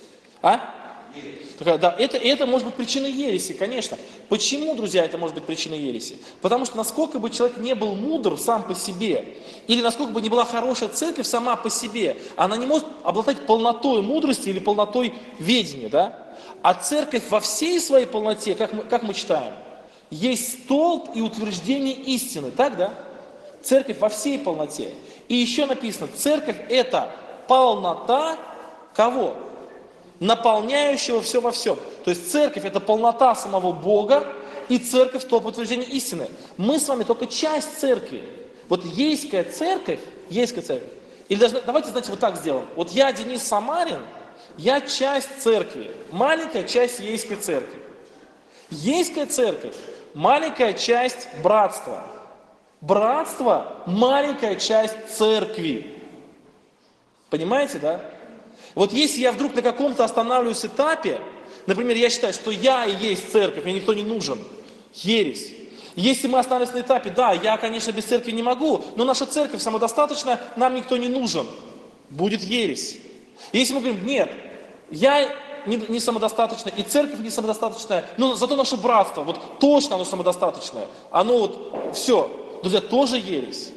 Да, это может быть причиной ереси, конечно. Почему, друзья, это может быть причиной ереси? Потому что насколько бы человек не был мудр сам по себе, или насколько бы не была хорошая церковь сама по себе, она не может обладать полнотой мудрости или полнотой ведения, да? А церковь во всей своей полноте, как мы читаем, есть столб и утверждение истины, так, да? Церковь во всей полноте. И еще написано, церковь это полнота кого? Наполняющего все во всем. То есть церковь это полнота самого Бога, и церковь то утверждение истины. Мы с вами только часть церкви. Вот ейская церковь. Или даже, давайте, знаете, вот так сделаем. Вот я, Денис Самарин, я часть церкви, маленькая часть ейской церкви. Ейская церковь, маленькая часть братства. Братство, маленькая часть церкви. Понимаете, да? Вот если я вдруг на каком-то останавливаюсь этапе, например, я считаю, что я и есть церковь, мне никто не нужен, ересь. Если мы остановились на этапе, да, я, конечно, без церкви не могу, но наша церковь самодостаточна, нам никто не нужен, будет ересь. Если мы говорим, нет, я не самодостаточна, и церковь не самодостаточная, но зато наше братство, вот точно оно самодостаточное, оно вот все, друзья, тоже ересь.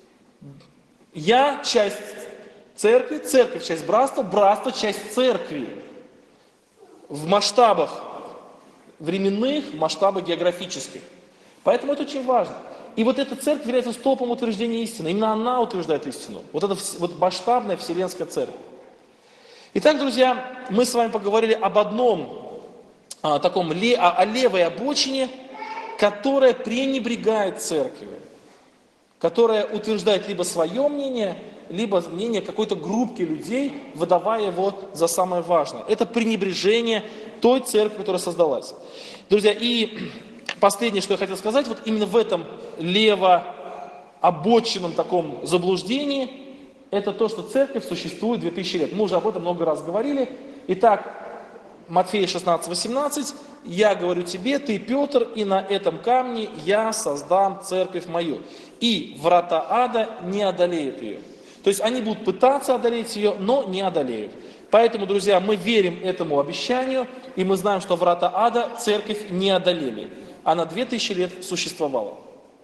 Я часть церкви, церковь часть братства, братство часть церкви. В масштабах временных, в масштабах географических. Поэтому это очень важно. И вот эта церковь является столпом утверждения истины. Именно она утверждает истину. Вот это вот масштабная вселенская церковь. Итак, друзья, мы с вами поговорили об одном таком, о левой обочине, которая пренебрегает церковью, которая утверждает либо свое мнение, либо мнение какой-то группки людей, выдавая его за самое важное. Это пренебрежение той церкви, которая создалась. Друзья, и последнее, что я хотел сказать, вот именно в этом левообочинном таком заблуждении, это то, что церковь существует 2000 лет. Мы уже об этом много раз говорили. Итак, Матфея 16:18, «Я говорю тебе, ты Петр, и на этом камне я создам церковь мою, и врата ада не одолеют ее». То есть они будут пытаться одолеть ее, но не одолеют. Поэтому, друзья, мы верим этому обещанию, и мы знаем, что врата ада церковь не одолели. Она 2000 лет существовала.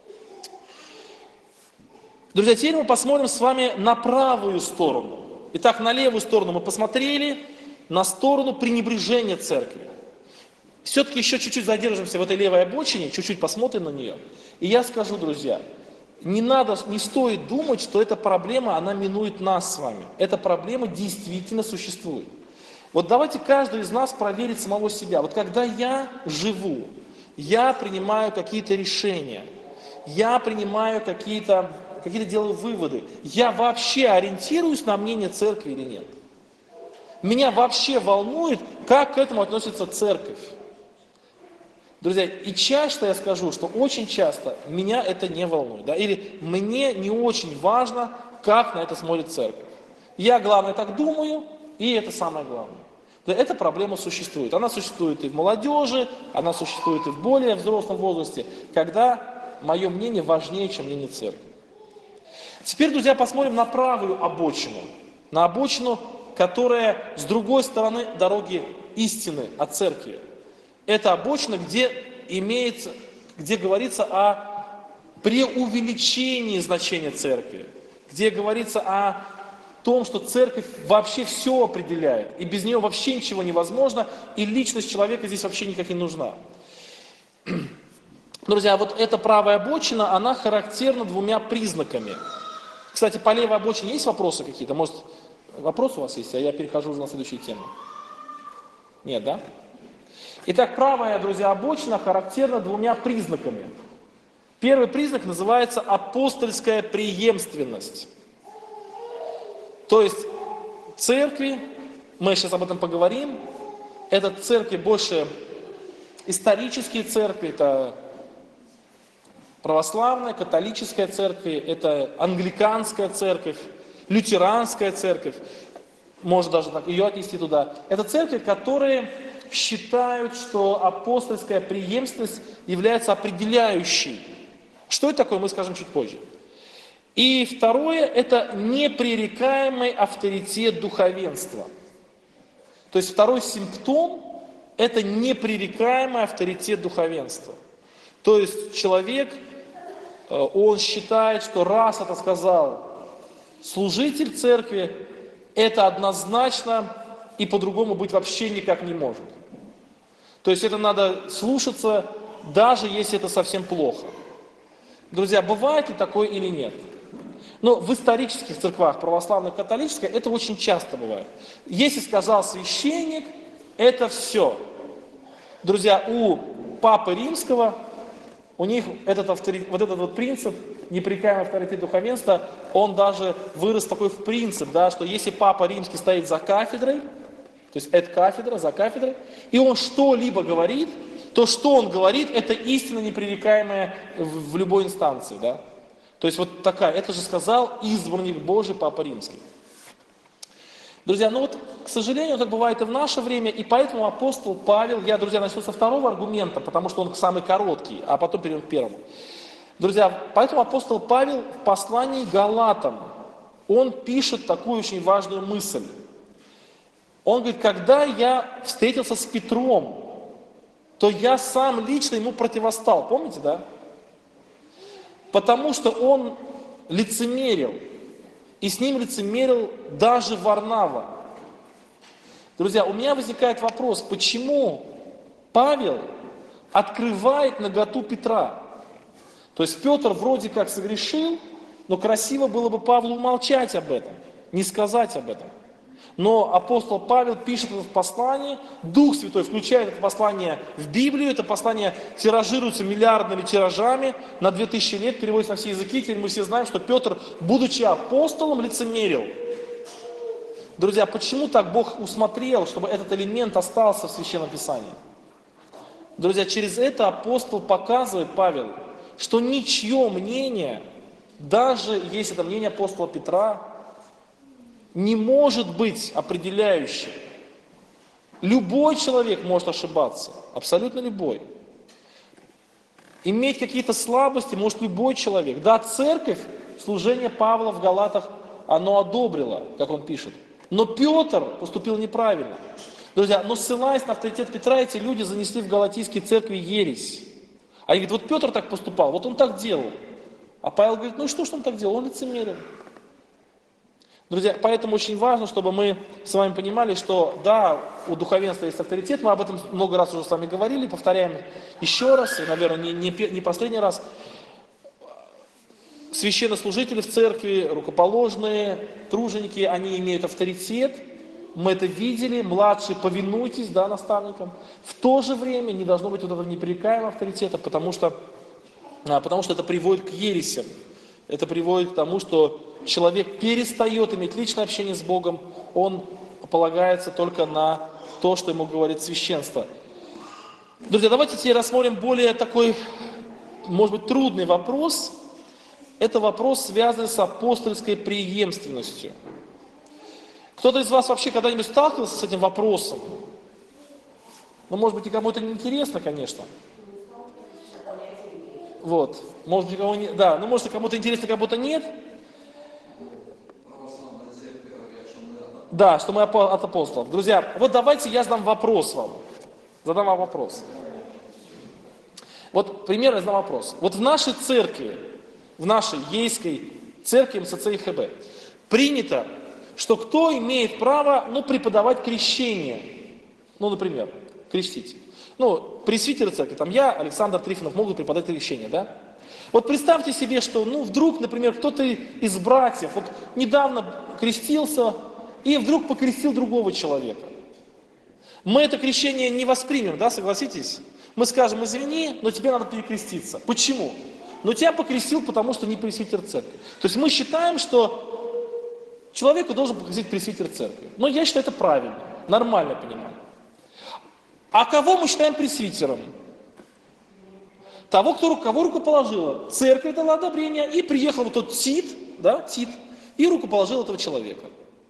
Друзья, теперь мы посмотрим с вами на правую сторону. Итак, на левую сторону мы посмотрели, на сторону пренебрежения церкви. Все-таки еще чуть-чуть задержимся в этой левой обочине, чуть-чуть посмотрим на нее. И я скажу, друзья, не стоит думать, что эта проблема, она минует нас с вами. Эта проблема действительно существует. Вот давайте каждый из нас проверит самого себя. Вот когда я живу, я принимаю какие-то решения, я принимаю какие-то делаю выводы, я вообще ориентируюсь на мнение церкви или нет? Меня вообще волнует, как к этому относится церковь. Друзья, и часто я скажу, что очень часто меня это не волнует, да, или мне не очень важно, как на это смотрит церковь. Я, главное, так думаю, и это самое главное. Да, эта проблема существует. Она существует и в молодежи, она существует и в более взрослом возрасте, когда мое мнение важнее, чем мнение церкви. Теперь, друзья, посмотрим на правую обочину. На обочину, которая с другой стороны дороги истины от церкви. Это обочина, где говорится о преувеличении значения церкви, где говорится о том, что церковь вообще все определяет, и без нее вообще ничего невозможно, и личность человека здесь вообще никак не нужна. Друзья, вот эта правая обочина, она характерна двумя признаками. Кстати, по левой обочине есть вопросы какие-то? Может, вопросы у вас есть, а я перехожу уже на следующую тему? Нет, да? Итак, правая, друзья, обочина характерна двумя признаками. Первый признак называется апостольская преемственность. То есть церкви, мы сейчас об этом поговорим, это церкви больше исторические церкви, это православная, католическая церковь, это англиканская церковь, лютеранская церковь, можно даже так ее отнести туда. Это церкви, которые считают, что апостольская преемственность является определяющей. Что это такое, мы скажем чуть позже. И второе, это непререкаемый авторитет духовенства. То есть второй симптом, это непререкаемый авторитет духовенства. То есть человек, он считает, что раз это сказал служитель церкви, это однозначно и по-другому быть вообще никак не может. То есть это надо слушаться, даже если это совсем плохо. Друзья, бывает ли такое или нет? Но в исторических церквах, православных, католических, это очень часто бывает. Если сказал священник, это все. Друзья, у Папы Римского, у них этот принцип, непререкаемый авторитет духовенства, он даже вырос такой в принцип, да, что если Папа Римский стоит за кафедрой, то есть это кафедра, за кафедрой, и он что-либо говорит, то, что он говорит, это истина непререкаемая в любой инстанции, да. То есть вот такая, это же сказал избранник Божий Папа Римский. Друзья, ну вот, к сожалению, так бывает и в наше время, и поэтому апостол Павел, я, друзья, начну со второго аргумента, потому что он самый короткий, а потом перейдем к первому. Друзья, поэтому апостол Павел в послании к Галатам, он пишет такую очень важную мысль. Он говорит, когда я встретился с Петром, то я сам лично ему противостал, помните, да? Потому что он лицемерил, и с ним лицемерил даже Варнава. Друзья, у меня возникает вопрос, почему Павел открывает наготу Петра? То есть Петр вроде как согрешил, но красиво было бы Павлу умолчать об этом, не сказать об этом. Но апостол Павел пишет это в послании, Дух Святой включает это послание в Библию, это послание тиражируется миллиардными тиражами, на 2000 лет переводится на все языки, теперь мы все знаем, что Петр, будучи апостолом, лицемерил. Друзья, почему так Бог усмотрел, чтобы этот элемент остался в Священном Писании? Друзья, через это апостол показывает, Павел, что ничье мнение, даже если это мнение апостола Петра, не может быть определяющим. Любой человек может ошибаться, абсолютно любой. Иметь какие-то слабости может любой человек. Да, церковь, служение Павла в Галатах, оно одобрило, как он пишет. Но Петр поступил неправильно. Друзья, но ссылаясь на авторитет Петра, эти люди занесли в галатийские церкви ересь. Они говорят, вот Петр так поступал, вот он так делал. А Павел говорит, ну и что ж он так делал? Он лицемерен. Друзья, поэтому очень важно, чтобы мы с вами понимали, что да, у духовенства есть авторитет, мы об этом много раз уже с вами говорили, повторяем еще раз, и, наверное, не последний раз. Священнослужители в церкви, рукоположные, труженики, они имеют авторитет, мы это видели, младшие, повинуйтесь, да, наставникам. В то же время не должно быть вот этого непререкаемого авторитета, потому что это приводит к ересям. Это приводит к тому, что человек перестает иметь личное общение с Богом, он полагается только на то, что ему говорит священство. Друзья, давайте теперь рассмотрим более такой, может быть, трудный вопрос. Это вопрос, связанный с апостольской преемственностью. Кто-то из вас вообще когда-нибудь сталкивался с этим вопросом? Ну, может быть, никому это не интересно, конечно. Вот. Может, никому не... Да, ну, может, кому-то интересно, кому-то нет. Да, что мы от апостолов. Друзья, вот давайте я задам вопрос вам. Задам вам вопрос. Вот примерно задам вопрос. Вот в нашей церкви, в нашей ейской церкви МСЦ и ХБ принято, что кто имеет право, преподавать крещение. Ну, например, крестить. Пресвитеры церкви, там я, Александр Трифонов, могут преподать крещение, да? Вот представьте себе, что, вдруг, например, кто-то из братьев вот недавно крестился и вдруг покрестил другого человека. Мы это крещение не воспримем, да, согласитесь? Мы скажем, извини, но тебе надо перекреститься. Почему? Тебя покрестил, потому что не пресвитер церкви. То есть мы считаем, что человеку должен покрестить пресвитер церкви. Но я считаю это правильно, нормально понимаю. А кого мы считаем пресвитером? Того, кого руку положила. Церковь дала одобрение, и приехал вот тот Тит, и руку положил этого человека.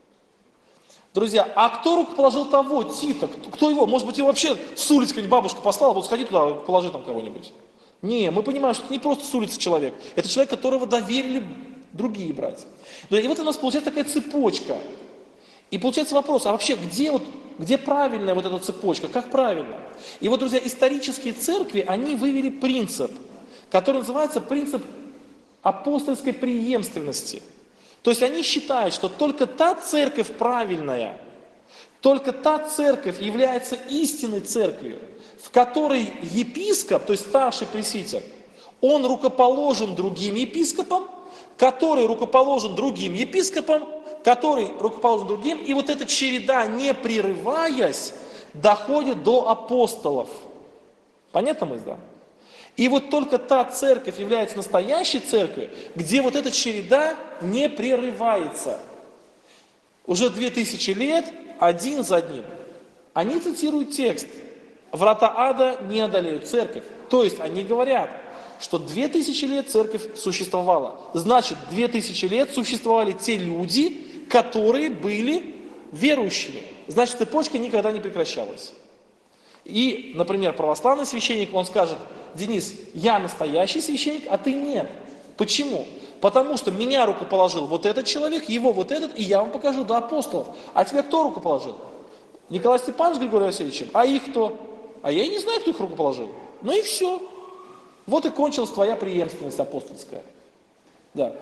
Друзья, а кто руку положил того Тита? Кто его? Может быть, его вообще с улицы какая-нибудь бабушка послала, вот сходи туда, положи там кого-нибудь. Не, мы понимаем, что это не просто с улицы человек, это человек, которого доверили другие братья. И вот у нас получается такая цепочка. И получается вопрос, а вообще где правильная вот эта цепочка, как правильно? И вот, друзья, исторические церкви, они вывели принцип, который называется принцип апостольской преемственности. То есть они считают, что только та церковь правильная, только та церковь является истинной церковью, в которой епископ, то есть старший пресвитер, он рукоположен другим епископам, который рукоположен другим епископам, который рукоположен другим, и вот эта череда, не прерываясь, доходит до апостолов. Понятно мысль, да? И вот только та церковь является настоящей церковью, где вот эта череда не прерывается. Уже 2000 лет, один за одним. Они цитируют текст. Врата ада не одолеют церковь. То есть они говорят, что 2000 лет церковь существовала. Значит, 2000 лет существовали те люди, которые были верующими. Значит, цепочка никогда не прекращалась. И, например, православный священник, он скажет, Денис, я настоящий священник, а ты нет. Почему? Потому что меня руку положил вот этот человек, его вот этот, и я вам покажу до апостолов. А тебя кто руку положил? Николай Степанович с Григорием Васильевичем? А их кто? А я и не знаю, кто их руку положил. Ну и все. Вот и кончилась твоя преемственность апостольская. Да.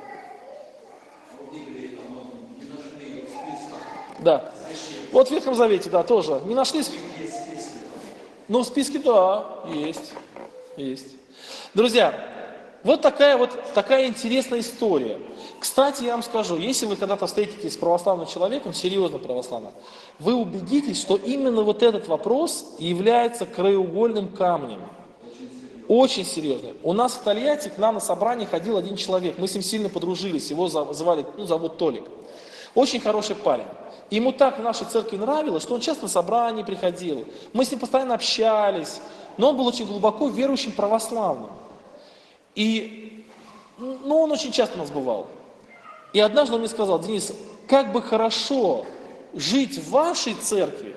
Да. Вот в Ветхом Завете, да, тоже. Не нашли? Ну, в списке, да, есть. Есть. Друзья, вот такая интересная история. Кстати, я вам скажу, если вы когда-то встретитесь с православным человеком, серьезно православным, вы убедитесь, что именно вот этот вопрос является краеугольным камнем. Очень серьезно. У нас в Тольятти к нам на собрание ходил один человек, мы с ним сильно подружились, его зовут Толик. Очень хороший парень. Ему так в нашей церкви нравилось, что он часто на собрания приходил. Мы с ним постоянно общались, но он был очень глубоко верующим православным. И он очень часто у нас бывал. И однажды он мне сказал, Денис, как бы хорошо жить в вашей церкви,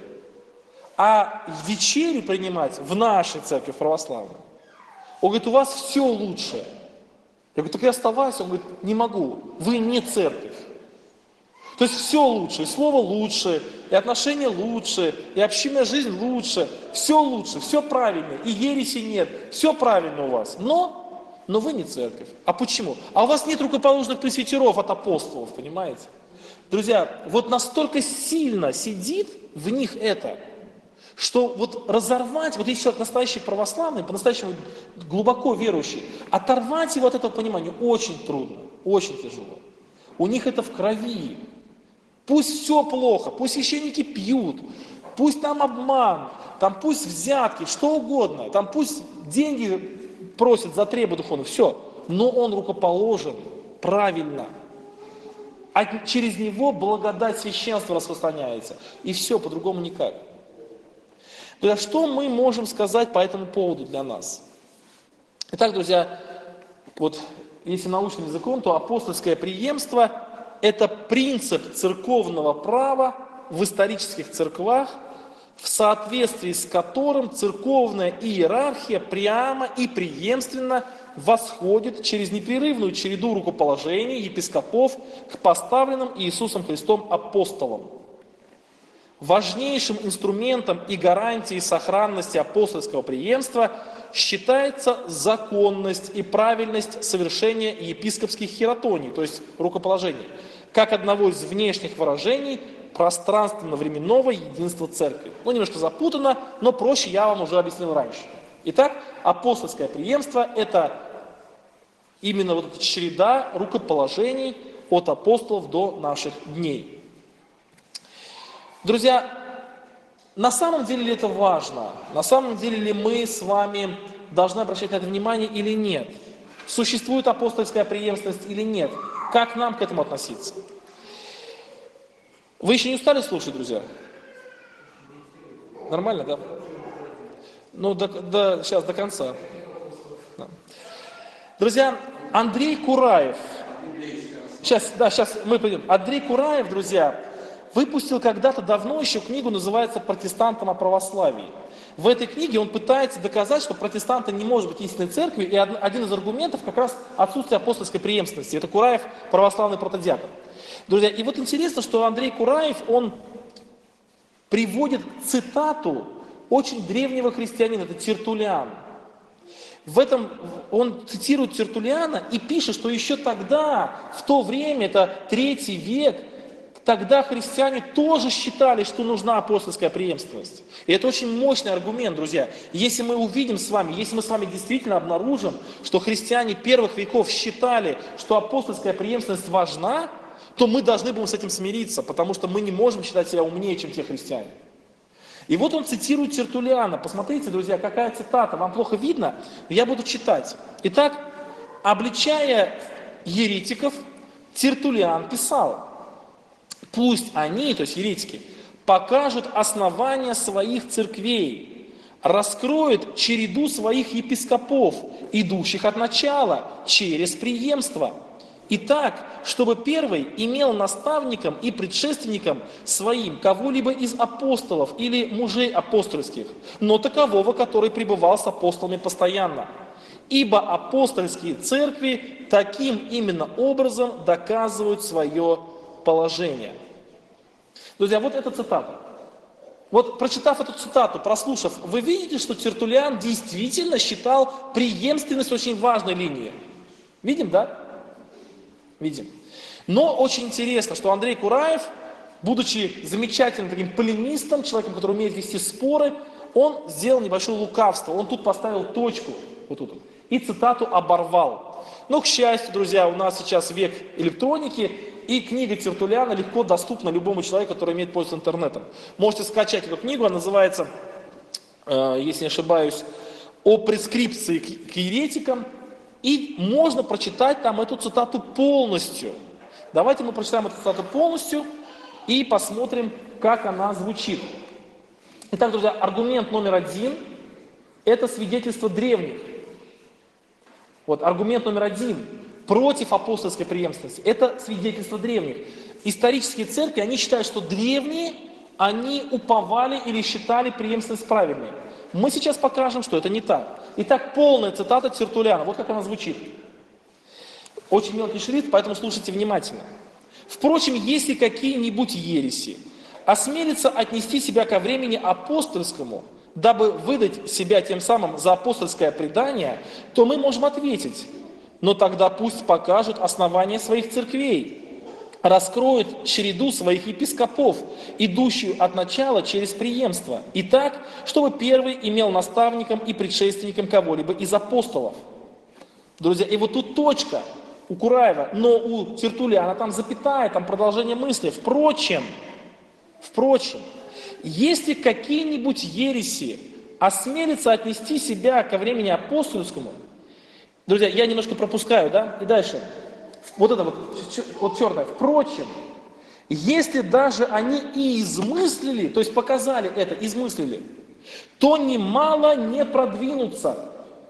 а вечерю принимать в нашей церкви, в православной. Он говорит, у вас все лучше. Я говорю, так я оставайся. Он говорит, не могу, вы не церковь. То есть все лучше, и слово лучше, и отношения лучше, и общинная жизнь лучше, все правильно, и ереси нет, все правильно у вас. Но вы не церковь. А почему? А у вас нет рукоположных пресвитеров от апостолов, понимаете? Друзья, вот настолько сильно сидит в них это, что вот разорвать, вот если человек настоящий православный, по-настоящему глубоко верующий, оторвать его от этого понимания очень трудно, очень тяжело. У них это в крови. Пусть все плохо, пусть священники пьют, пусть там обман, там пусть взятки, что угодно, там пусть деньги просят за требу духовных, все, но он рукоположен правильно. А через него благодать священства распространяется. И все, по-другому никак. Тогда что мы можем сказать по этому поводу для нас? Итак, друзья, вот если научным языком, то апостольское преемство – это принцип церковного права в исторических церквах, в соответствии с которым церковная иерархия прямо и преемственно восходит через непрерывную череду рукоположений епископов к поставленным Иисусом Христом апостолам. Важнейшим инструментом и гарантией сохранности апостольского преемства считается законность и правильность совершения епископских хиротоний, то есть рукоположений, как одного из внешних выражений пространственно-временного единства церкви. Немножко запутанно, но проще я вам уже объяснил раньше. Итак, апостольское преемство – это именно вот эта череда рукоположений от апостолов до наших дней. Друзья, на самом деле ли это важно? На самом деле ли мы с вами должны обращать на это внимание или нет? Существует апостольская преемственность или нет? Как нам к этому относиться? Вы еще не устали слушать, друзья? Нормально, да? Сейчас до конца. Да. Друзья, Андрей Кураев. Сейчас мы пойдем. Андрей Кураев, друзья, выпустил когда-то давно еще книгу, называется «Протестантам о православии». В этой книге он пытается доказать, что протестанты не может быть истинной церковью, и один из аргументов как раз отсутствие апостольской преемственности. Это Кураев, православный протодиакон. Друзья, и вот интересно, что Андрей Кураев, он приводит цитату очень древнего христианина, это Тертуллиан. В этом он цитирует Тертуллиана и пишет, что еще тогда, в то время, это 3 век, тогда христиане тоже считали, что нужна апостольская преемственность. И это очень мощный аргумент, друзья. Если мы увидим с вами, если мы с вами действительно обнаружим, что христиане первых веков считали, что апостольская преемственность важна, то мы должны будем с этим смириться, потому что мы не можем считать себя умнее, чем те христиане. И вот он цитирует Тертуллиана. Посмотрите, друзья, какая цитата. Вам плохо видно? Я буду читать. Итак, обличая еретиков, Тертуллиан писал: «Пусть они, то есть еретики, покажут основания своих церквей, раскроют череду своих епископов, идущих от начала, через преемство. И так, чтобы первый имел наставником и предшественником своим кого-либо из апостолов или мужей апостольских, но такового, который пребывал с апостолами постоянно. Ибо апостольские церкви таким именно образом доказывают свое положение». Друзья, вот эта цитата. Вот прочитав эту цитату, прослушав, вы видите, что Тертуллиан действительно считал преемственность очень важной линией. Видим, да? Видим. Но очень интересно, что Андрей Кураев, будучи замечательным таким полемистом, человеком, который умеет вести споры, он сделал небольшое лукавство. Он тут поставил точку, вот тут, и цитату оборвал. Но, к счастью, друзья, у нас сейчас век электроники, и книга Тертуллиана легко доступна любому человеку, который имеет пользу интернетом. Можете скачать эту книгу, она называется, если не ошибаюсь, «О прескрипции к еретикам», и можно прочитать там эту цитату полностью. Давайте мы прочитаем эту цитату полностью и посмотрим, как она звучит. Итак, друзья, аргумент номер 1 – это свидетельство древних. Вот аргумент номер 1. против апостольской преемственности. Это свидетельство древних. Исторические церкви, они считают, что древние, они уповали или считали преемственность правильной. Мы сейчас покажем, что это не так. Итак, полная цитата Тертуллиана. Вот как она звучит. Очень мелкий шрифт, поэтому слушайте внимательно. «Впрочем, если какие-нибудь ереси осмелятся отнести себя ко времени апостольскому, дабы выдать себя тем самым за апостольское предание, то мы можем ответить, но тогда пусть покажут основания своих церквей, раскроют череду своих епископов, идущую от начала через преемство, и так, чтобы первый имел наставником и предшественником кого-либо из апостолов». Друзья, и вот тут точка у Кураева, но у Тертуллиана там запятая, там продолжение мысли. Впрочем, если какие-нибудь ереси осмелятся отнести себя ко времени апостольскому, друзья, я немножко пропускаю, да, и дальше. Вот это вот черное. Впрочем, если даже они и измыслили, то есть показали это, измыслили, то немало не продвинутся.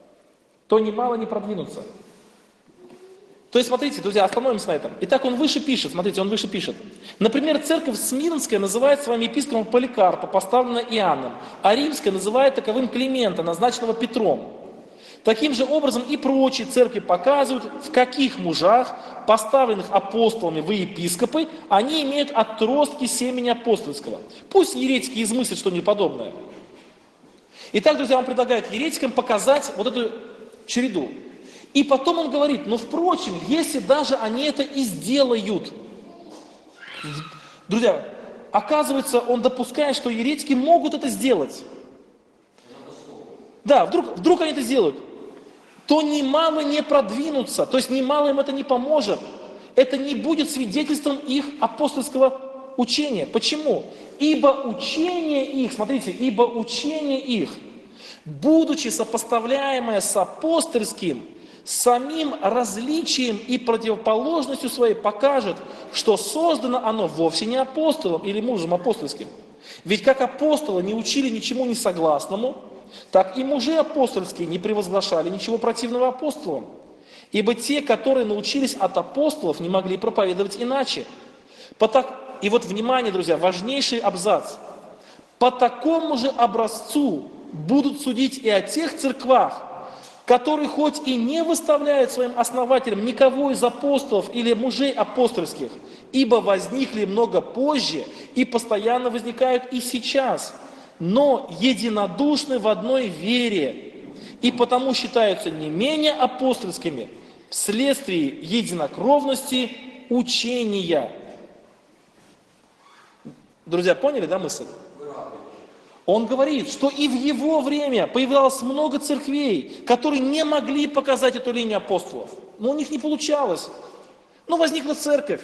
То есть, смотрите, друзья, остановимся на этом. Итак, он выше пишет, смотрите, он выше пишет. Например, церковь Смирнская называет своим епископом Поликарпа, поставленного Иоанном, а Римская называет таковым Климента, назначенного Петром. Таким же образом и прочие церкви показывают, в каких мужах, поставленных апостолами в епископы, они имеют отростки семени апостольского. Пусть еретики измыслят что-нибудь подобное. Итак, друзья, он предлагает еретикам показать вот эту череду. И потом он говорит, но впрочем, если даже они это и сделают. Друзья, оказывается, он допускает, что еретики могут это сделать. Да, вдруг они это сделают. То немало не продвинутся, то есть немало им это не поможет. Это не будет свидетельством их апостольского учения. Почему? Ибо учение их, смотрите, будучи сопоставляемое с апостольским, самим различием и противоположностью своей покажет, что создано оно вовсе не апостолом или мужем апостольским. Ведь как апостолы не учили ничему несогласному, так и мужи апостольские не превозглашали ничего противного апостолам. Ибо те, которые научились от апостолов, не могли проповедовать иначе. И вот, внимание, друзья, важнейший абзац. По такому же образцу будут судить и о тех церквах, которые хоть и не выставляют своим основателем никого из апостолов или мужей апостольских, ибо возникли много позже и постоянно возникают и сейчас, но единодушны в одной вере, и потому считаются не менее апостольскими вследствие единокровности учения. Друзья, поняли, да, мысль? Он говорит, что и в его время появлялось много церквей, которые не могли показать эту линию апостолов. Но у них не получалось. Но возникла церковь.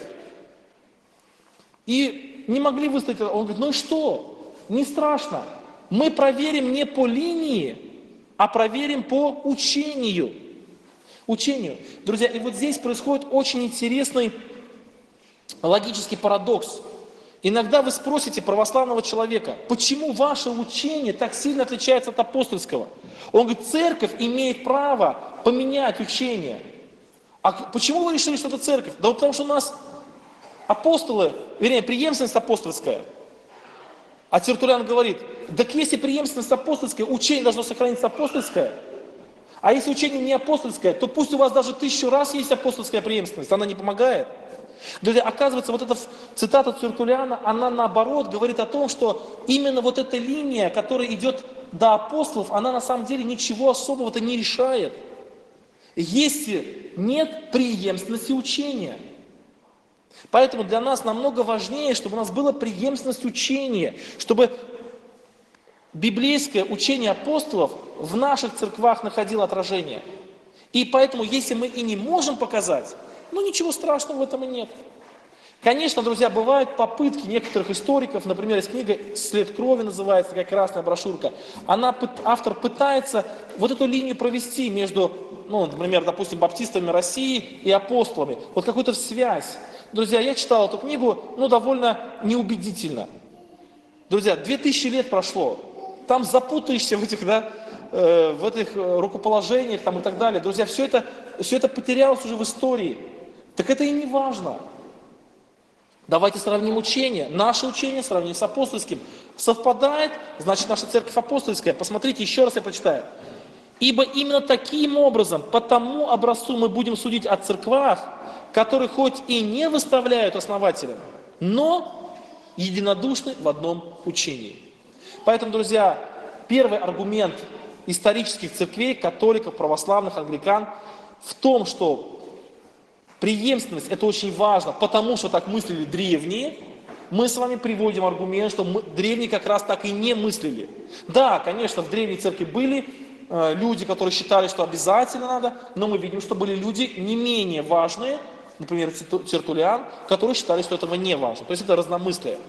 И не могли выстоять. Он говорит, ну и что? Не страшно. Мы проверим не по линии, а проверим по учению. Друзья, и вот здесь происходит очень интересный логический парадокс. Иногда вы спросите православного человека, почему ваше учение так сильно отличается от апостольского? Он говорит, церковь имеет право поменять учение. А почему вы решили, что это церковь? Да вот потому что у нас апостолы, вернее, преемственность апостольская. А Тертуллиан говорит, так если преемственность апостольская, учение должно сохраниться апостольское. А если учение не апостольское, то пусть у вас даже 1000 раз есть апостольская преемственность, она не помогает. Друзья, оказывается, вот эта цитата Тертуллиана, она наоборот говорит о том, что именно вот эта линия, которая идет до апостолов, она на самом деле ничего особого-то не решает, если нет преемственности учения. Поэтому для нас намного важнее, чтобы у нас была преемственность учения, чтобы библейское учение апостолов в наших церквах находило отражение. И поэтому, если мы и не можем показать, ну ничего страшного в этом и нет. Конечно, друзья, бывают попытки некоторых историков, например, есть книга «След крови» называется, такая красная брошюрка. Автор пытается вот эту линию провести между, например, допустим, баптистами России и апостолами. Вот какую-то связь. Друзья, я читал эту книгу, довольно неубедительно. Друзья, 2000 лет прошло. Там запутаешься в этих, в этих рукоположениях там, и так далее. Друзья, все это потерялось уже в истории. Так это и не важно. Давайте сравним учение. Наше учение сравним с апостольским. Совпадает, значит, наша церковь апостольская. Посмотрите, еще раз я прочитаю. Ибо именно таким образом, по тому образцу мы будем судить о церквах, которые хоть и не выставляют основателя, но единодушны в одном учении. Поэтому, друзья, первый аргумент исторических церквей, католиков, православных, англикан, в том, что преемственность – это очень важно, потому что так мыслили древние. Мы с вами приводим аргумент, что древние как раз так и не мыслили. Да, конечно, в древней церкви были люди, которые считали, что обязательно надо, но мы видим, что были люди не менее важные, например, Тертуллиан, которые считали, что этого не важно. То есть это разномыслие.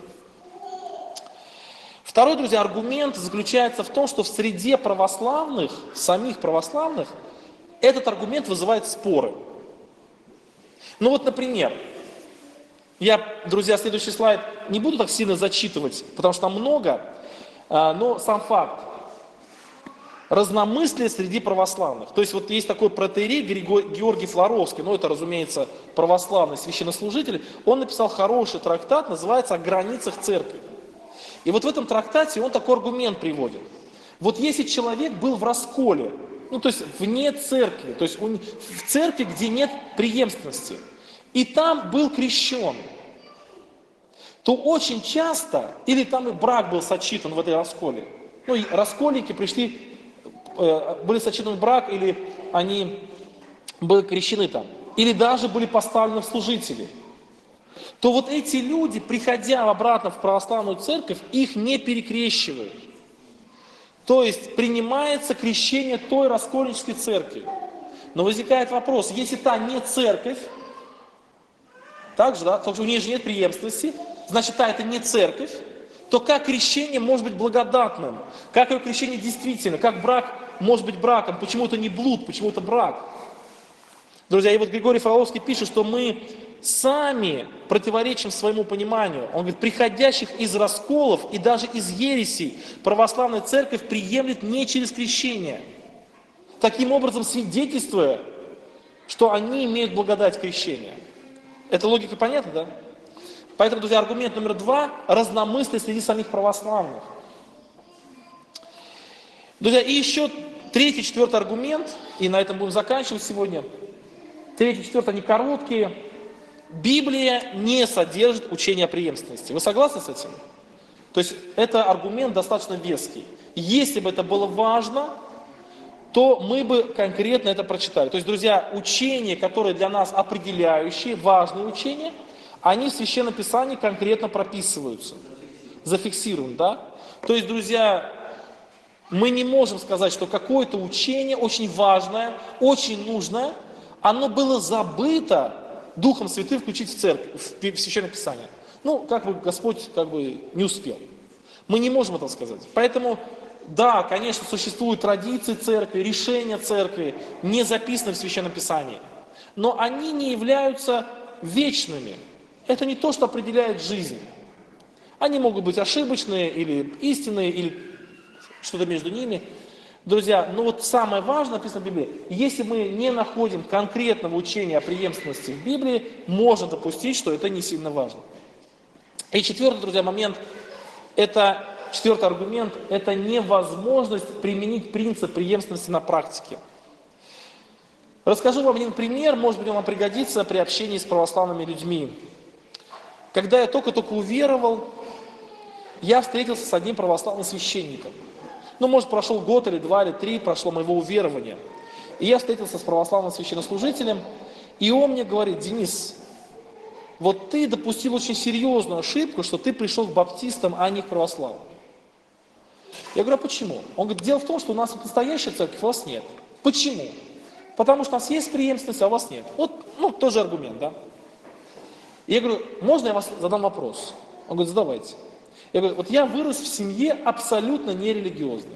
Второй, друзья, аргумент заключается в том, что в среде православных, самих православных, этот аргумент вызывает споры. Ну вот, например, я, друзья, следующий слайд не буду так сильно зачитывать, потому что там много, но сам факт. Разномыслие среди православных. То есть вот есть такой протоиерей Георгий Флоровский, ну это, разумеется, православный священнослужитель, он написал хороший трактат, называется «О границах церкви». И вот в этом трактате он такой аргумент приводит. Вот если человек был в расколе, ну то есть вне церкви, то есть в церкви, где нет преемственности, и там был крещен, то очень часто, или там и брак был сочетан в этой расколе, ну и раскольники пришли, были сочетаны в брак, или они были крещены там, или даже были поставлены в служители, то вот эти люди, приходя обратно в православную церковь, их не перекрещивают. То есть принимается крещение той раскольнической церкви. Но возникает вопрос, если та не церковь, так же, да, потому что у нее же нет преемственности, значит, та это не церковь, то как крещение может быть благодатным? Как ее крещение действительно? Как брак может быть браком? Почему это не блуд, почему это брак? Друзья, и вот Григорий Фроловский пишет, что мы сами противоречим своему пониманию. Он говорит, приходящих из расколов и даже из ересей православная церковь приемлет не через крещение. Таким образом, свидетельствуя, что они имеют благодать крещения. Эта логика понятна, да? Поэтому, друзья, аргумент номер 2 – разномыслие среди самих православных. Друзья, и еще третий, четвертый аргумент, и на этом будем заканчивать сегодня. Третий, четвертый, они короткие. Библия не содержит учения о преемственности. Вы согласны с этим? То есть это аргумент достаточно веский. Если бы это было важно, то мы бы конкретно это прочитали. То есть, друзья, учения, которые для нас определяющие, важные учения, они в Священном Писании конкретно прописываются, зафиксированы, да? То есть, друзья, мы не можем сказать, что какое-то учение очень важное, очень нужное, оно было забыто Духом Святым включить в церковь, в Священное Писание. Ну, как бы Господь не успел. Мы не можем это сказать. Поэтому, да, конечно, существуют традиции церкви, решения церкви, не записаны в Священном Писании. Но они не являются вечными. Это не то, что определяет жизнь. Они могут быть ошибочные или истинные, или что-то между ними. Друзья, но вот самое важное написано в Библии. Если мы не находим конкретного учения о преемственности в Библии, можно допустить, что это не сильно важно. И четвертый, друзья, момент, четвертый аргумент, это невозможность применить принцип преемственности на практике. Расскажу вам один пример, может быть, он вам пригодится при общении с православными людьми. Когда я только-только уверовал, я встретился с одним православным священником. Ну, может, прошел год или 2 или 3, прошло моего уверования. И я встретился с православным священнослужителем, и он мне говорит: Денис, вот ты допустил очень серьезную ошибку, что ты пришел к баптистам, а не к православным. Я говорю, а почему? Он говорит, дело в том, что у нас настоящая церковь, а у вас нет. Почему? Потому что у нас есть преемственность, а у вас нет. Вот, тоже аргумент, да? И я говорю, можно я вас задам вопрос? Он говорит, задавайте. Я говорю, вот я вырос в семье абсолютно нерелигиозной.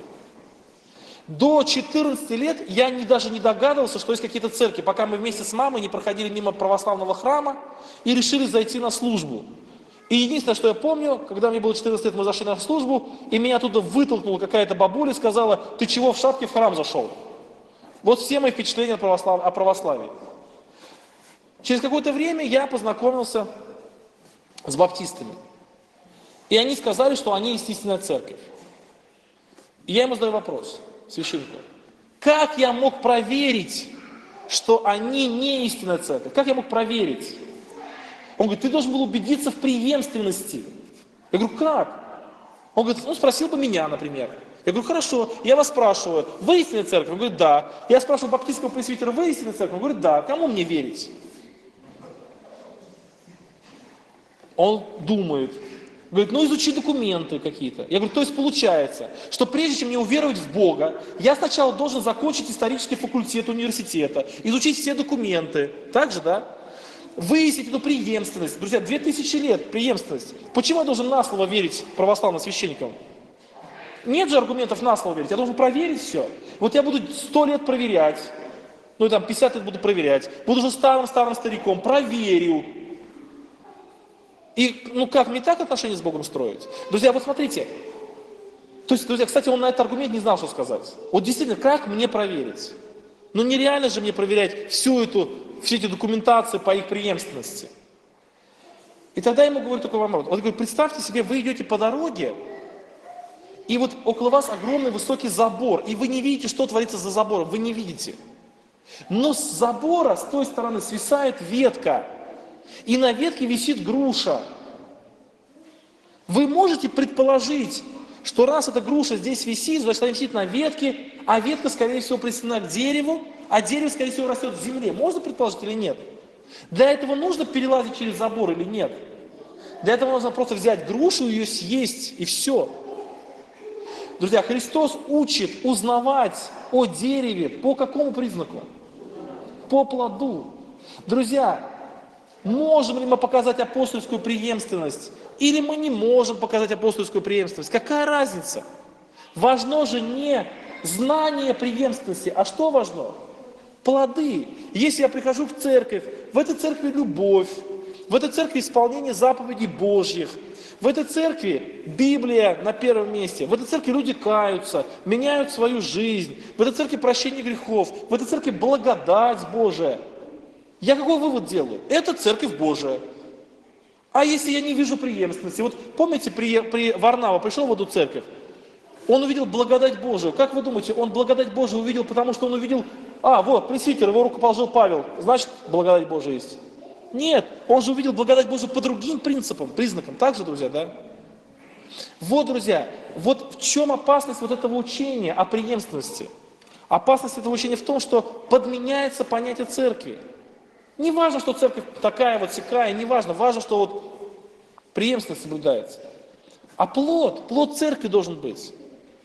До 14 лет я даже не догадывался, что есть какие-то церкви, пока мы вместе с мамой не проходили мимо православного храма и решили зайти на службу. И единственное, что я помню, когда мне было 14 лет, мы зашли на службу, и меня оттуда вытолкнула какая-то бабуля и сказала: ты чего в шапке в храм зашел? Вот все мои впечатления о православии. Через какое-то время я познакомился с баптистами. И они сказали, что они есть истинная церковь. И я ему задаю вопрос, священнику: как я мог проверить, что они не истинная церковь? Как я мог проверить? Он говорит: ты должен был убедиться в преемственности. Я говорю: как? Он говорит: ну спросил бы меня, например. Я говорю: хорошо, я вас спрашиваю, вы истинная церковь? Он говорит: да. Я спрашиваю баптистского пресвитера: вы истинная церковь? Он говорит: да. Кому мне верить? Он думает. Говорит: ну изучи документы какие-то. Я говорю: то есть получается, что прежде чем мне уверовать в Бога, я сначала должен закончить исторический факультет университета, изучить все документы. Так же, да? Выяснить эту преемственность. Друзья, 2000 лет преемственность. Почему я должен на слово верить православным священникам? Нет же аргументов на слово верить. Я должен проверить все. Вот я буду 100 лет проверять. Ну и там 50 лет буду проверять. Буду уже старым-старым стариком. Проверю. И, ну как, мне так отношения с Богом строить? Друзья, вот смотрите. То есть, друзья, кстати, он на этот аргумент не знал, что сказать. Вот действительно, как мне проверить? Ну нереально же мне проверять все эти документации по их преемственности. И тогда я ему говорю такой вопрос. Он говорит: представьте себе, вы идете по дороге, и вот около вас огромный высокий забор, и вы не видите, что творится за забором, вы не видите. Но с забора, с той стороны, свисает ветка, и на ветке висит груша. Вы можете предположить, что раз эта груша здесь висит, значит она висит на ветке, а ветка, скорее всего, присоединена к дереву, а дерево, скорее всего, растет в земле. Можно предположить или нет? Для этого нужно перелазить через забор или нет? Для этого нужно просто взять грушу, ее съесть, и все. Друзья, Христос учит узнавать о дереве по какому признаку? По плоду. Друзья, можем ли мы показать апостольскую преемственность? Или мы не можем показать апостольскую преемственность? Какая разница? Важно же не знание преемственности, а что важно? Плоды. Если я прихожу в церковь, в этой церкви любовь, в этой церкви исполнение заповедей Божьих, в этой церкви Библия на первом месте, в этой церкви люди каются, меняют свою жизнь, в этой церкви прощение грехов, в этой церкви благодать Божия. Я какой вывод делаю? Это церковь Божия. А если я не вижу преемственности? Вот помните, Варнава пришел в эту церковь, он увидел благодать Божию. Как вы думаете, он благодать Божию увидел, потому что он увидел: вот, пресвитер, его руку положил Павел, значит, благодать Божия есть? Нет, он же увидел благодать Божию по другим принципам, признакам. Так же, друзья, да? Вот, друзья, вот в чем опасность вот этого учения о преемственности? Опасность этого учения в том, что подменяется понятие церкви. Не важно, что церковь такая вот сякая, не важно, важно, что вот преемственность соблюдается. А плод церкви должен быть.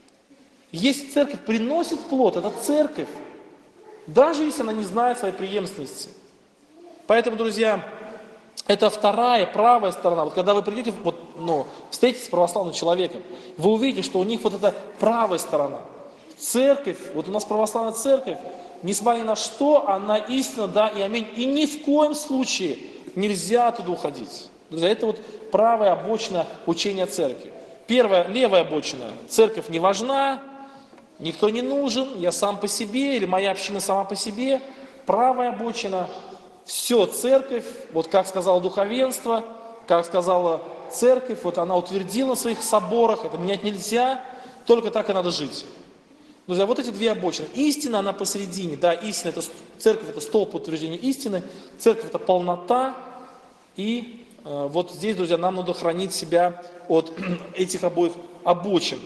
Если церковь приносит плод, это церковь, даже если она не знает своей преемственности. Поэтому, друзья, это вторая, правая сторона. Вот когда вы придете, встретитесь с православным человеком, вы увидите, что у них вот эта правая сторона. Церковь, вот у нас православная церковь, несмотря ни на что, она истина, да и аминь. И ни в коем случае нельзя оттуда уходить. Друзья, это вот правая обочина учения церкви. Первая, левая обочина. Церковь не важна, никто не нужен, я сам по себе, или моя община сама по себе. Правая обочина. Все, церковь, вот как сказало духовенство, как сказала церковь, вот она утвердила в своих соборах, это менять нельзя, только так и надо жить. Друзья, вот эти две обочины. Истина, она посередине, да, истина, церковь это столб утверждения истины, церковь это полнота, и вот здесь, друзья, нам надо хранить себя от этих обоих обочин.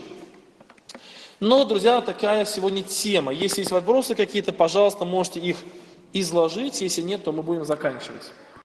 Но, друзья, такая сегодня тема. Если есть вопросы какие-то, пожалуйста, можете их изложить. Если нет, то мы будем заканчивать.